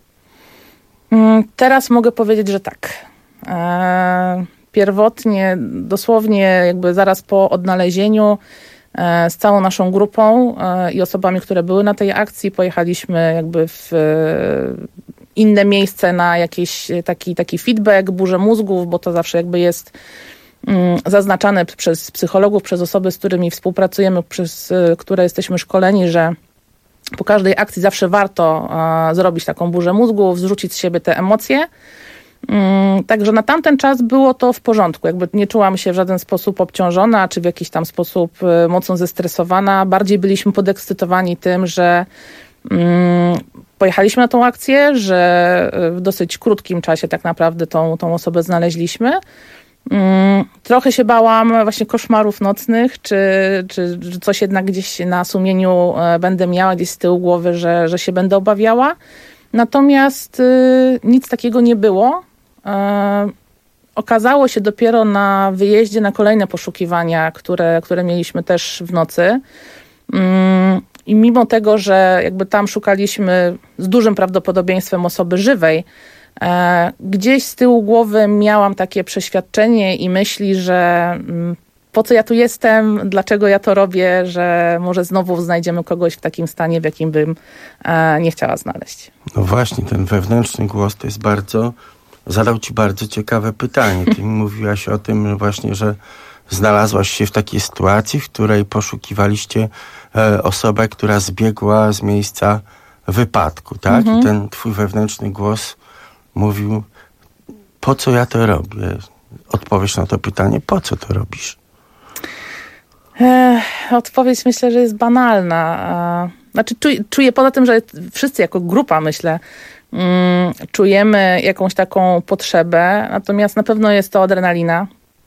Teraz mogę powiedzieć, że tak. E, pierwotnie, dosłownie jakby zaraz po odnalezieniu e, z całą naszą grupą e, i osobami, które były na tej akcji, pojechaliśmy jakby w e, inne miejsce na jakiś taki, taki feedback, burzę mózgów, bo to zawsze jakby jest mm, zaznaczane przez psychologów, przez osoby, z którymi współpracujemy, przez e, które jesteśmy szkoleni, że po każdej akcji zawsze warto e, zrobić taką burzę mózgów, zrzucić z siebie te emocje. Mm, także na tamten czas było to w porządku. Jakby nie czułam się w żaden sposób obciążona, czy w jakiś tam sposób e, mocno zestresowana. Bardziej byliśmy podekscytowani tym, że mm, pojechaliśmy na tą akcję, że w dosyć krótkim czasie tak naprawdę tą, tą osobę znaleźliśmy. Mm, trochę się bałam właśnie koszmarów nocnych, czy, czy, czy coś jednak gdzieś na sumieniu e, będę miała, gdzieś z tyłu głowy, że, że się będę obawiała. Natomiast y, nic takiego nie było. E, okazało się dopiero na wyjeździe na kolejne poszukiwania, które, które mieliśmy też w nocy. Mm, I mimo tego, że jakby tam szukaliśmy z dużym prawdopodobieństwem osoby żywej, E, gdzieś z tyłu głowy miałam takie przeświadczenie i myśli, że mm, po co ja tu jestem, dlaczego ja to robię, że może znowu znajdziemy kogoś w takim stanie, w jakim bym e, nie chciała znaleźć. No właśnie, ten wewnętrzny głos to jest bardzo, zadał ci bardzo ciekawe pytanie. Ty mi mówiłaś o tym właśnie, że znalazłaś się w takiej sytuacji, w której poszukiwaliście e, osobę, która zbiegła z miejsca wypadku, tak? Mhm. I ten twój wewnętrzny głos mówił, po co ja to robię? Odpowiesz na to pytanie, po co to robisz? E, odpowiedź myślę, że jest banalna. E, znaczy czuję, czuję poza tym, że wszyscy jako grupa, myślę, mm, czujemy jakąś taką potrzebę, natomiast na pewno jest to adrenalina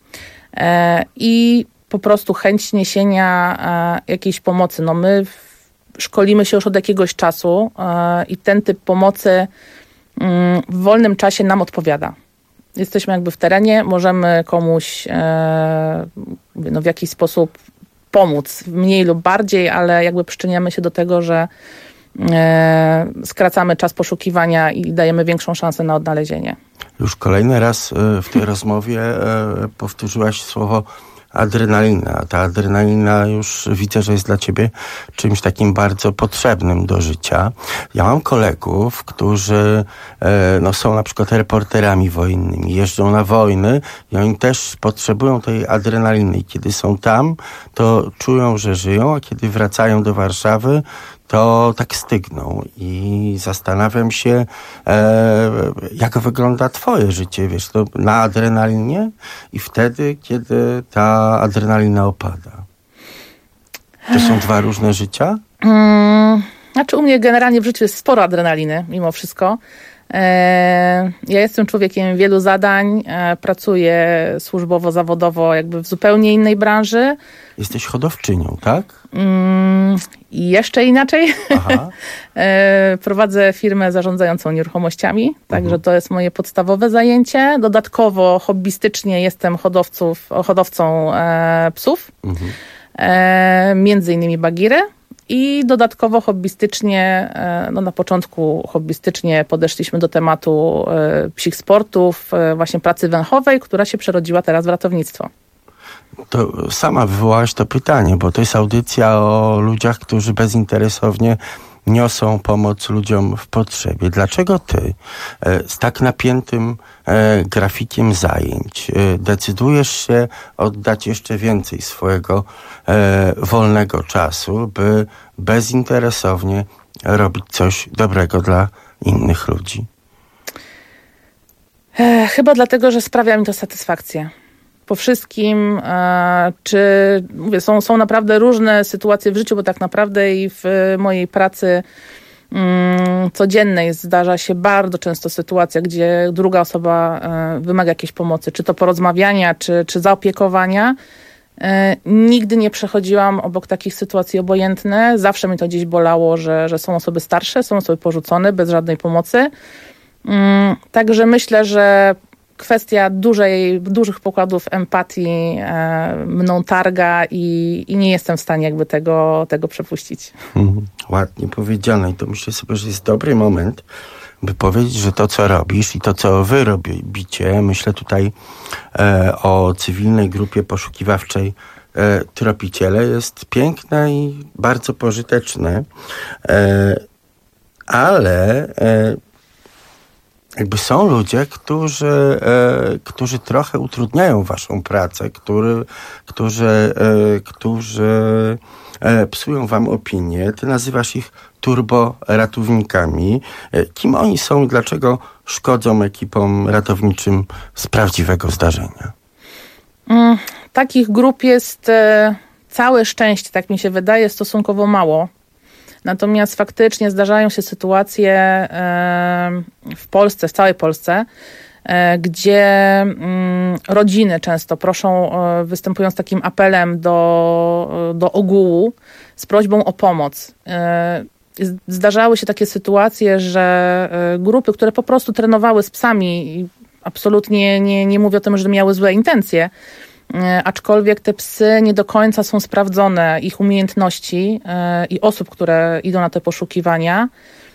e, i po prostu chęć niesienia e, jakiejś pomocy. No my szkolimy się już od jakiegoś czasu e, i ten typ pomocy mm, w wolnym czasie nam odpowiada. Jesteśmy jakby w terenie, możemy komuś e, no w jakiś sposób pomóc, mniej lub bardziej, ale jakby przyczyniamy się do tego, że e, skracamy czas poszukiwania i dajemy większą szansę na odnalezienie. Już kolejny raz w tej rozmowie powtórzyłaś słowo adrenalina. Ta adrenalina już widzę, że jest dla ciebie czymś takim bardzo potrzebnym do życia. Ja mam kolegów, którzy no, są na przykład reporterami wojennymi, jeżdżą na wojny i oni też potrzebują tej adrenaliny. I kiedy są tam, to czują, że żyją, a kiedy wracają do Warszawy, to tak stygną i zastanawiam się, e, jak wygląda twoje życie, wiesz, to na adrenalinie i wtedy, kiedy ta adrenalina opada. To są dwa różne życia? Hmm, znaczy u mnie generalnie w życiu jest sporo adrenaliny, mimo wszystko. E, ja jestem człowiekiem wielu zadań, e, pracuję służbowo, zawodowo jakby w zupełnie innej branży. Jesteś hodowczynią, tak? Mm, jeszcze inaczej. e, prowadzę firmę zarządzającą nieruchomościami, także mhm. to jest moje podstawowe zajęcie. Dodatkowo hobbystycznie jestem hodowców, hodowcą e, psów, mhm. e, między innymi bagiry. I dodatkowo hobbystycznie, no na początku hobbystycznie podeszliśmy do tematu psich sportów, właśnie pracy węchowej, która się przerodziła teraz w ratownictwo. To sama wywołałaś to pytanie, bo to jest audycja o ludziach, którzy bezinteresownie niosą pomoc ludziom w potrzebie. Dlaczego ty z tak napiętym grafikiem zajęć decydujesz się oddać jeszcze więcej swojego wolnego czasu, by bezinteresownie robić coś dobrego dla innych ludzi? E, chyba dlatego, że sprawia mi to satysfakcję. Po wszystkim, e, czy mówię, są, są naprawdę różne sytuacje w życiu, bo tak naprawdę i w mojej pracy mm, codziennej zdarza się bardzo często sytuacja, gdzie druga osoba e, wymaga jakiejś pomocy, czy to porozmawiania, czy, czy zaopiekowania. E, nigdy nie przechodziłam obok takich sytuacji obojętne. Zawsze mi to gdzieś bolało, że, że są osoby starsze, są osoby porzucone bez żadnej pomocy. Mm, także myślę, że kwestia dużej, dużych pokładów empatii e, mną targa i, i nie jestem w stanie jakby tego, tego przepuścić. Hmm, ładnie powiedziane i to myślę sobie, że jest dobry moment, by powiedzieć, że to, co robisz i to, co wy robicie, myślę tutaj e, o cywilnej grupie poszukiwawczej e, Tropiciele, jest piękne i bardzo pożyteczne, e, ale e, jakby są ludzie, którzy, e, którzy trochę utrudniają waszą pracę, który, którzy, e, którzy e, psują wam opinię. Ty nazywasz ich turboratownikami. E, kim oni są i dlaczego szkodzą ekipom ratowniczym z prawdziwego zdarzenia? Mm, takich grup jest e, całe szczęście, tak mi się wydaje, stosunkowo mało. Natomiast faktycznie zdarzają się sytuacje w Polsce, w całej Polsce, gdzie rodziny często proszą, występują z takim apelem do, do ogółu z prośbą o pomoc. Zdarzały się takie sytuacje, że grupy, które po prostu trenowały z psami, absolutnie nie, nie mówię o tym, że miały złe intencje, aczkolwiek te psy nie do końca są sprawdzone, ich umiejętności i osób, które idą na te poszukiwania,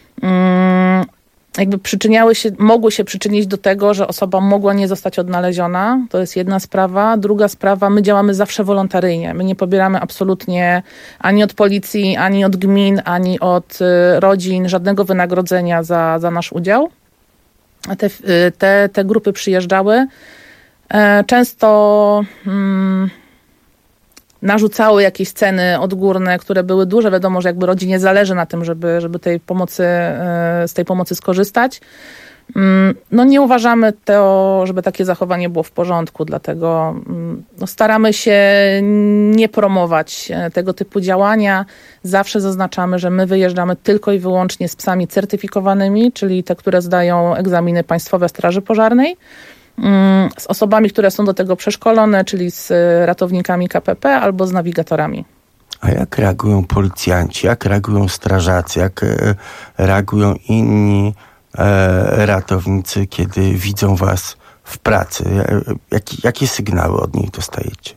jakby przyczyniały się, mogły się przyczynić do tego, że osoba mogła nie zostać odnaleziona. To jest jedna sprawa. Druga sprawa, my działamy zawsze wolontaryjnie. My nie pobieramy absolutnie ani od policji, ani od gmin, ani od rodzin żadnego wynagrodzenia za, za nasz udział. Te, te, te grupy przyjeżdżały. Często hmm, narzucały jakieś ceny odgórne, które były duże. Wiadomo, że jakby rodzinie zależy na tym, żeby, żeby tej pomocy, z tej pomocy skorzystać. No nie uważamy to, żeby takie zachowanie było w porządku, dlatego no, staramy się nie promować tego typu działania. Zawsze zaznaczamy, że my wyjeżdżamy tylko i wyłącznie z psami certyfikowanymi, czyli te, które zdają egzaminy Państwowej Straży Pożarnej, z osobami, które są do tego przeszkolone, czyli z ratownikami K P P albo z nawigatorami. A jak reagują policjanci, jak reagują strażacy, jak reagują inni e, ratownicy, kiedy widzą was w pracy? Jakie, jakie sygnały od nich dostajecie?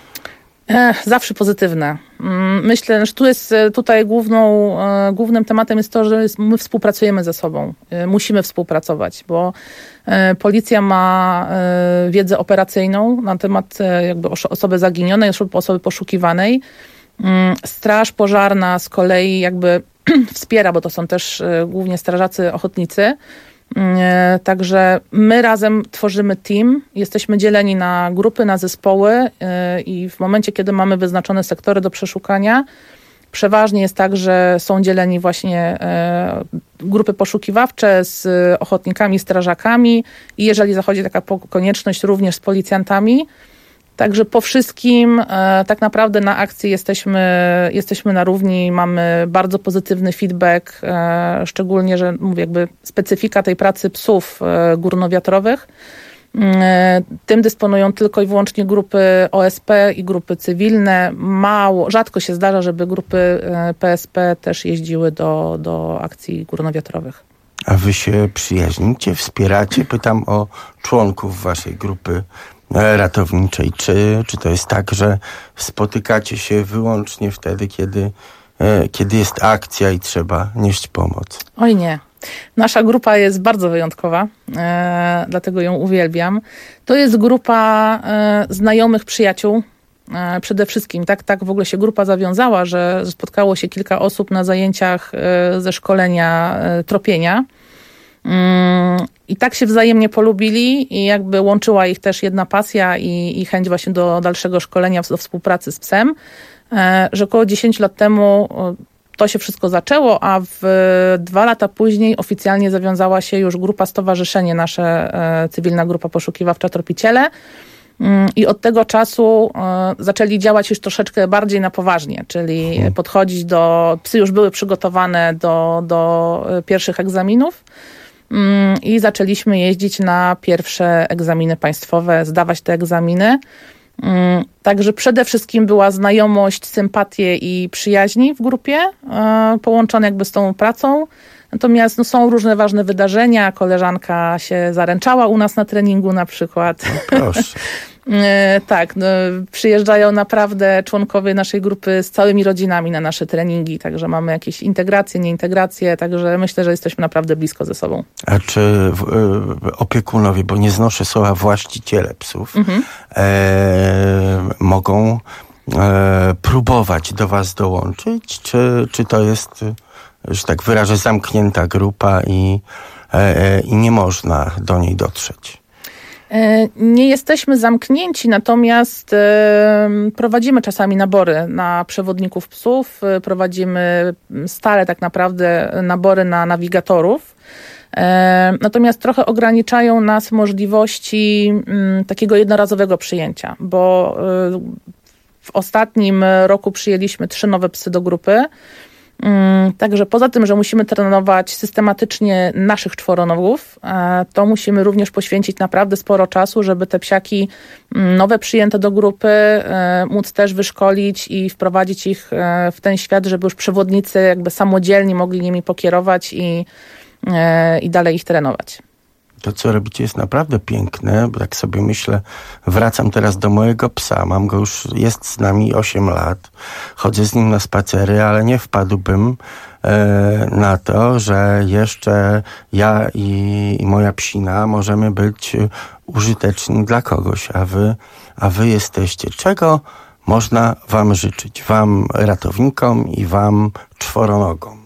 Zawsze pozytywne. Myślę, że tu jest tutaj główną, głównym tematem jest to, że my współpracujemy ze sobą. Musimy współpracować, bo policja ma wiedzę operacyjną na temat jakby osoby zaginionej, osoby poszukiwanej. Straż pożarna z kolei jakby wspiera, bo to są też głównie strażacy ochotnicy. Także my razem tworzymy team, jesteśmy dzieleni na grupy, na zespoły i w momencie, kiedy mamy wyznaczone sektory do przeszukania, przeważnie jest tak, że są dzieleni właśnie grupy poszukiwawcze z ochotnikami, strażakami i jeżeli zachodzi taka konieczność, również z policjantami. Także po wszystkim e, tak naprawdę na akcji jesteśmy, jesteśmy na równi, mamy bardzo pozytywny feedback, e, szczególnie, że mówię, jakby specyfika tej pracy psów e, górnowiatrowych. E, tym dysponują tylko i wyłącznie grupy O S P i grupy cywilne. Mało, rzadko się zdarza, żeby grupy e, P S P też jeździły do, do akcji górnowiatrowych. A wy się przyjaźnicie, wspieracie? Pytam o członków waszej grupy ratowniczej. Czy, czy to jest tak, że spotykacie się wyłącznie wtedy, kiedy, kiedy jest akcja i trzeba nieść pomoc? Oj nie. Nasza grupa jest bardzo wyjątkowa, e, dlatego ją uwielbiam. To jest grupa e, znajomych przyjaciół. E, przede wszystkim tak, tak w ogóle się grupa zawiązała, że spotkało się kilka osób na zajęciach e, ze szkolenia e, tropienia. I tak się wzajemnie polubili i jakby łączyła ich też jedna pasja i, i chęć właśnie do dalszego szkolenia, do współpracy z psem, że około dziesięć lat temu to się wszystko zaczęło, a w dwa lata później oficjalnie zawiązała się już grupa, stowarzyszenie nasze, Cywilna Grupa Poszukiwawcza Tropiciele. I od tego czasu zaczęli działać już troszeczkę bardziej na poważnie, czyli podchodzić do, psy już były przygotowane do, do pierwszych egzaminów, i zaczęliśmy jeździć na pierwsze egzaminy państwowe, zdawać te egzaminy. Także przede wszystkim była znajomość, sympatie i przyjaźni w grupie, połączone jakby z tą pracą. Natomiast no, są różne ważne wydarzenia. Koleżanka się zaręczała u nas na treningu na przykład. No, proszę. Tak, no, przyjeżdżają naprawdę członkowie naszej grupy z całymi rodzinami na nasze treningi, także mamy jakieś integracje, nieintegracje, także myślę, że jesteśmy naprawdę blisko ze sobą. A czy y, opiekunowie, bo nie znoszę słowa właściciele psów, mhm. e, mogą e, próbować do was dołączyć, czy, czy to jest, że tak wyrażę, zamknięta grupa i, e, i nie można do niej dotrzeć? Nie jesteśmy zamknięci, natomiast prowadzimy czasami nabory na przewodników psów, prowadzimy stale tak naprawdę nabory na nawigatorów. Natomiast trochę ograniczają nas możliwości takiego jednorazowego przyjęcia, bo w ostatnim roku przyjęliśmy trzy nowe psy do grupy. Także poza tym, że musimy trenować systematycznie naszych czworonogów, to musimy również poświęcić naprawdę sporo czasu, żeby te psiaki nowe przyjęte do grupy móc też wyszkolić i wprowadzić ich w ten świat, żeby już przewodnicy jakby samodzielnie mogli nimi pokierować i, i dalej ich trenować. To, co robicie, jest naprawdę piękne, bo tak sobie myślę, wracam teraz do mojego psa, mam go już, jest z nami osiem lat, chodzę z nim na spacery, ale nie wpadłbym e, na to, że jeszcze ja i, i moja psina możemy być użyteczni dla kogoś, a wy, a wy jesteście. Czego można wam życzyć? Wam ratownikom i wam czworonogom?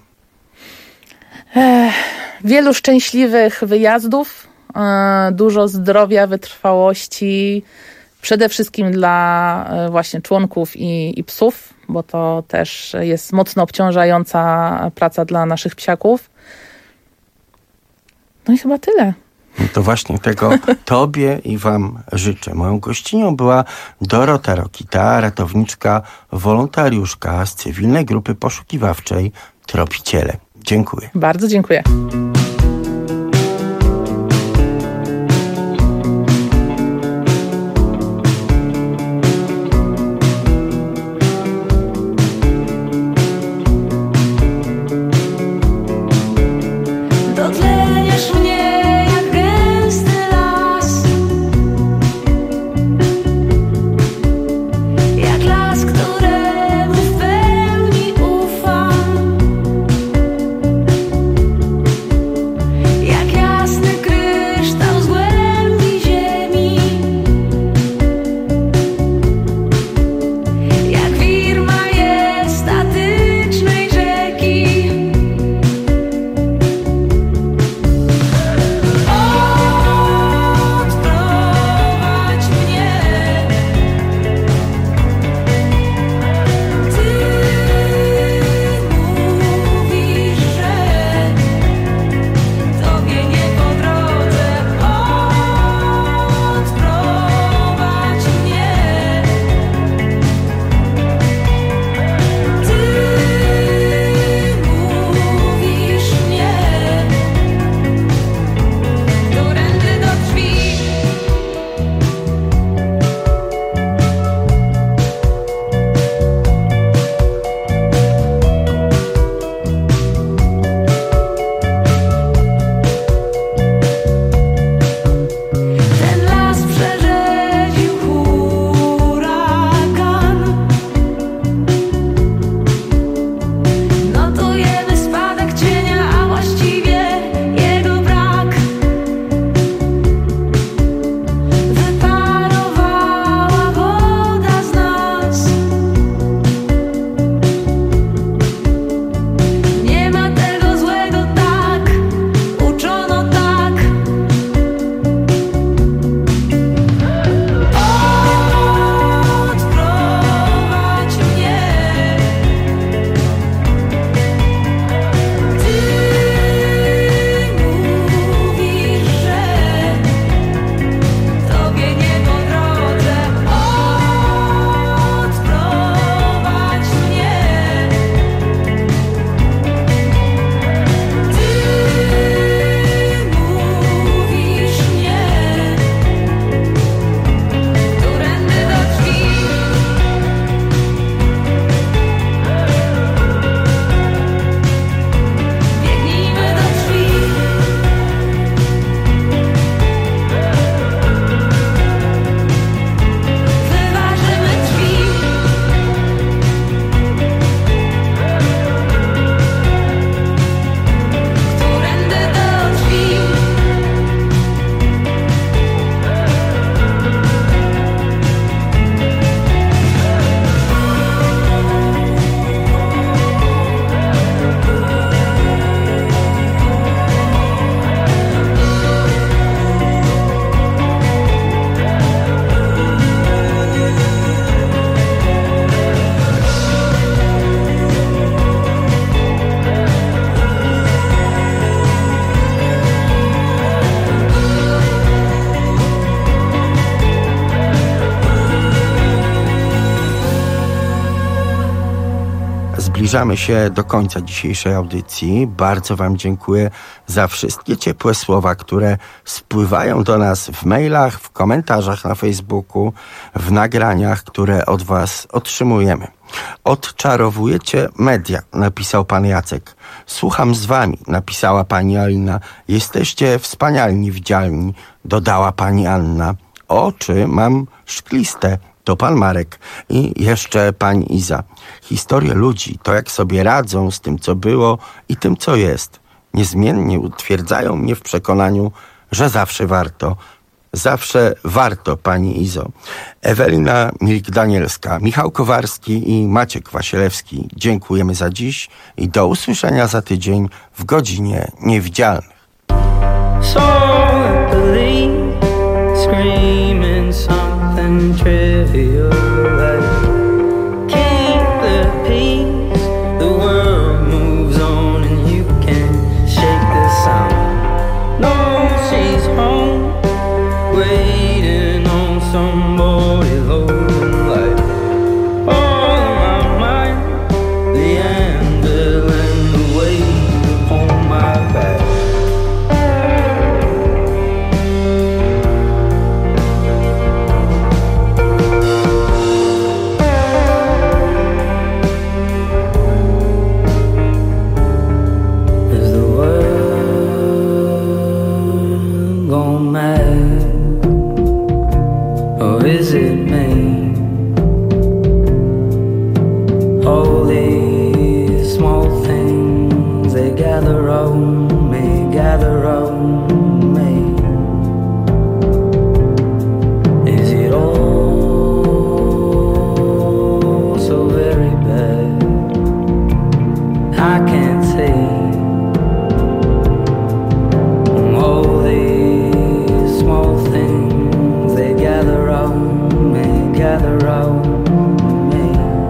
Ech, wielu szczęśliwych wyjazdów, e, dużo zdrowia, wytrwałości, przede wszystkim dla e, właśnie członków i, i psów, bo to też jest mocno obciążająca praca dla naszych psiaków. No i chyba tyle. To właśnie tego Tobie i Wam życzę. Moją gościnią była Dorota Rokita, ratowniczka, wolontariuszka z cywilnej grupy poszukiwawczej Tropiciele. Dziękuję. Bardzo dziękuję. Zbliżamy się do końca dzisiejszej audycji. Bardzo Wam dziękuję za wszystkie ciepłe słowa, które spływają do nas w mailach, w komentarzach na Facebooku, w nagraniach, które od Was otrzymujemy. Odczarowujecie media, napisał pan Jacek. Słucham z Wami, napisała pani Alina. Jesteście wspaniali, niewidzialni, dodała pani Anna. Oczy mam szkliste, to pan Marek i jeszcze pani Iza. Historie ludzi, to jak sobie radzą z tym, co było i tym, co jest, niezmiennie utwierdzają mnie w przekonaniu, że zawsze warto. Zawsze warto, pani Izo. Ewelina Milik-Danielska, Michał Kowarski i Maciek Wasielewski. Dziękujemy za dziś i do usłyszenia za tydzień w godzinie Niewidzialnych. So I believe, screaming something trivial like keep the peace, the world moves on and you can shake the sound. No gather round me, gather round me. Is it all so very bad? I can't see all these small things. They gather round me, gather round me.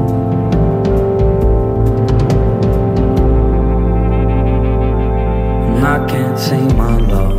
And I can't see my love.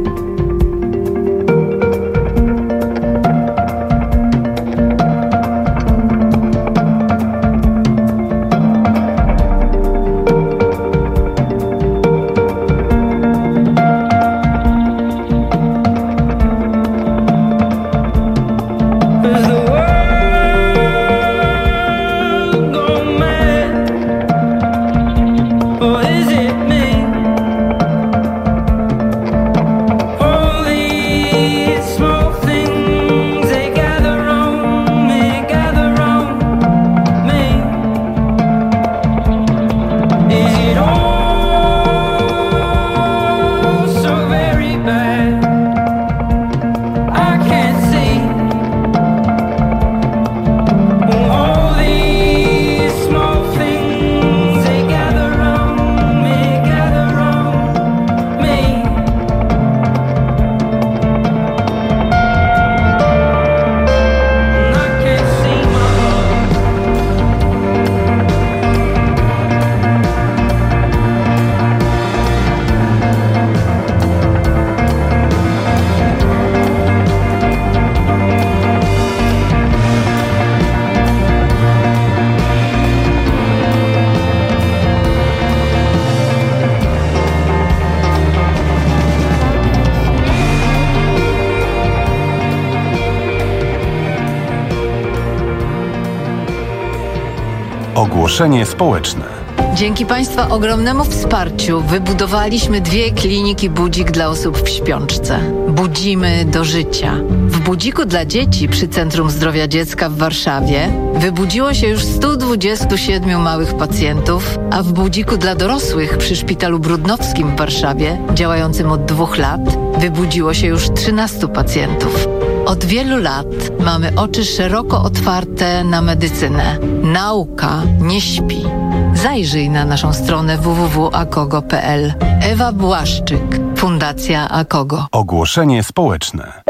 Ogłoszenie społeczne. Dzięki Państwa ogromnemu wsparciu wybudowaliśmy dwie kliniki Budzik dla osób w śpiączce. Budzimy do życia. W Budziku dla dzieci przy Centrum Zdrowia Dziecka w Warszawie wybudziło się już stu dwudziestu siedmiu małych pacjentów, a w Budziku dla dorosłych przy Szpitalu Brudnowskim w Warszawie, działającym od dwóch lat, wybudziło się już trzynastu pacjentów. Od wielu lat mamy oczy szeroko otwarte na medycynę. Nauka nie śpi. Zajrzyj na naszą stronę w w w kropka akogo kropka p l. Ewa Błaszczyk, Fundacja Akogo. Ogłoszenie społeczne.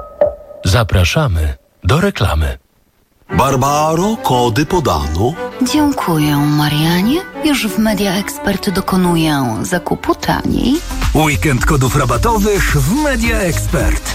Zapraszamy do reklamy. Barbaro, kody podano. Dziękuję, Marianie. Już w Media Expert dokonuję zakupu taniej. Weekend kodów rabatowych w Media Expert.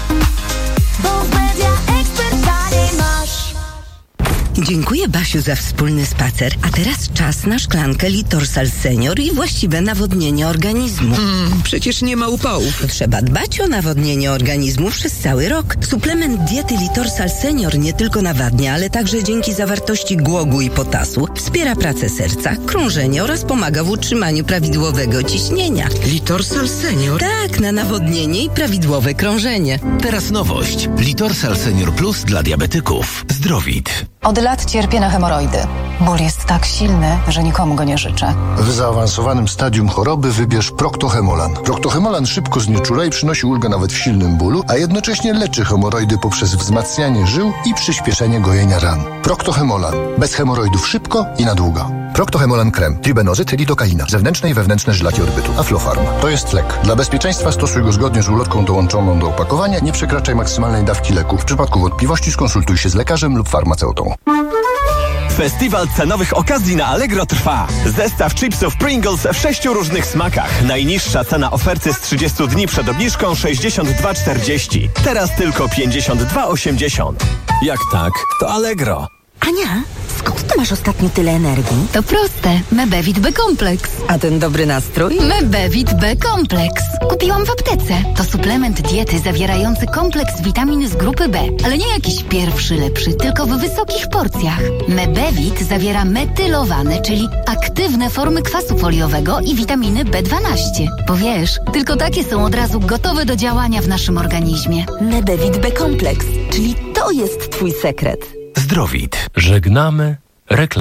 Dziękuję, Basiu, za wspólny spacer. A teraz czas na szklankę Litorsal Senior i właściwe nawodnienie organizmu. Mm, przecież nie ma upałów. Trzeba dbać o nawodnienie organizmu przez cały rok. Suplement diety Litorsal Senior nie tylko nawadnia, ale także dzięki zawartości głogu i potasu wspiera pracę serca, krążenie oraz pomaga w utrzymaniu prawidłowego ciśnienia. Litorsal Senior? Tak, na nawodnienie i prawidłowe krążenie. Teraz nowość. Litorsal Senior Plus dla diabetyków. Zdrowit. Od lat cierpię na hemoroidy. Ból jest tak silny, że nikomu go nie życzę. W zaawansowanym stadium choroby wybierz Proctohemolan. Proctohemolan szybko znieczula i przynosi ulgę nawet w silnym bólu, a jednocześnie leczy hemoroidy poprzez wzmacnianie żył i przyspieszenie gojenia ran. Proctohemolan. Bez hemoroidów szybko i na długo. Proctohemolan krem. Tribenozyt, lidokaina. Zewnętrzne i wewnętrzne żylaki orbytu. Aflofarm. To jest lek. Dla bezpieczeństwa stosuj go zgodnie z ulotką dołączoną do opakowania. Nie przekraczaj maksymalnej dawki leku. W przypadku wątpliwości skonsultuj się z lekarzem lub farmaceutą. Festiwal cenowych okazji na Allegro trwa. Zestaw chipsów Pringles w sześciu różnych smakach. Najniższa cena oferty z trzydziestu dni przed obniżką sześćdziesiąt dwa czterdzieści. Teraz tylko pięćdziesiąt dwa osiemdziesiąt. Jak tak, to Allegro. Ania, skąd ty masz ostatnio tyle energii? To proste. Mebevit B-kompleks. A ten dobry nastrój? Mebevit B-kompleks. Kupiłam w aptece. To suplement diety zawierający kompleks witamin z grupy B. Ale nie jakiś pierwszy lepszy, tylko w wysokich porcjach. Mebevit zawiera metylowane, czyli aktywne formy kwasu foliowego i witaminy B dwanaście. Bo wiesz, tylko takie są od razu gotowe do działania w naszym organizmie. Mebevit B-kompleks, czyli to jest twój sekret. Zdrowit. Żegnamy reklamę.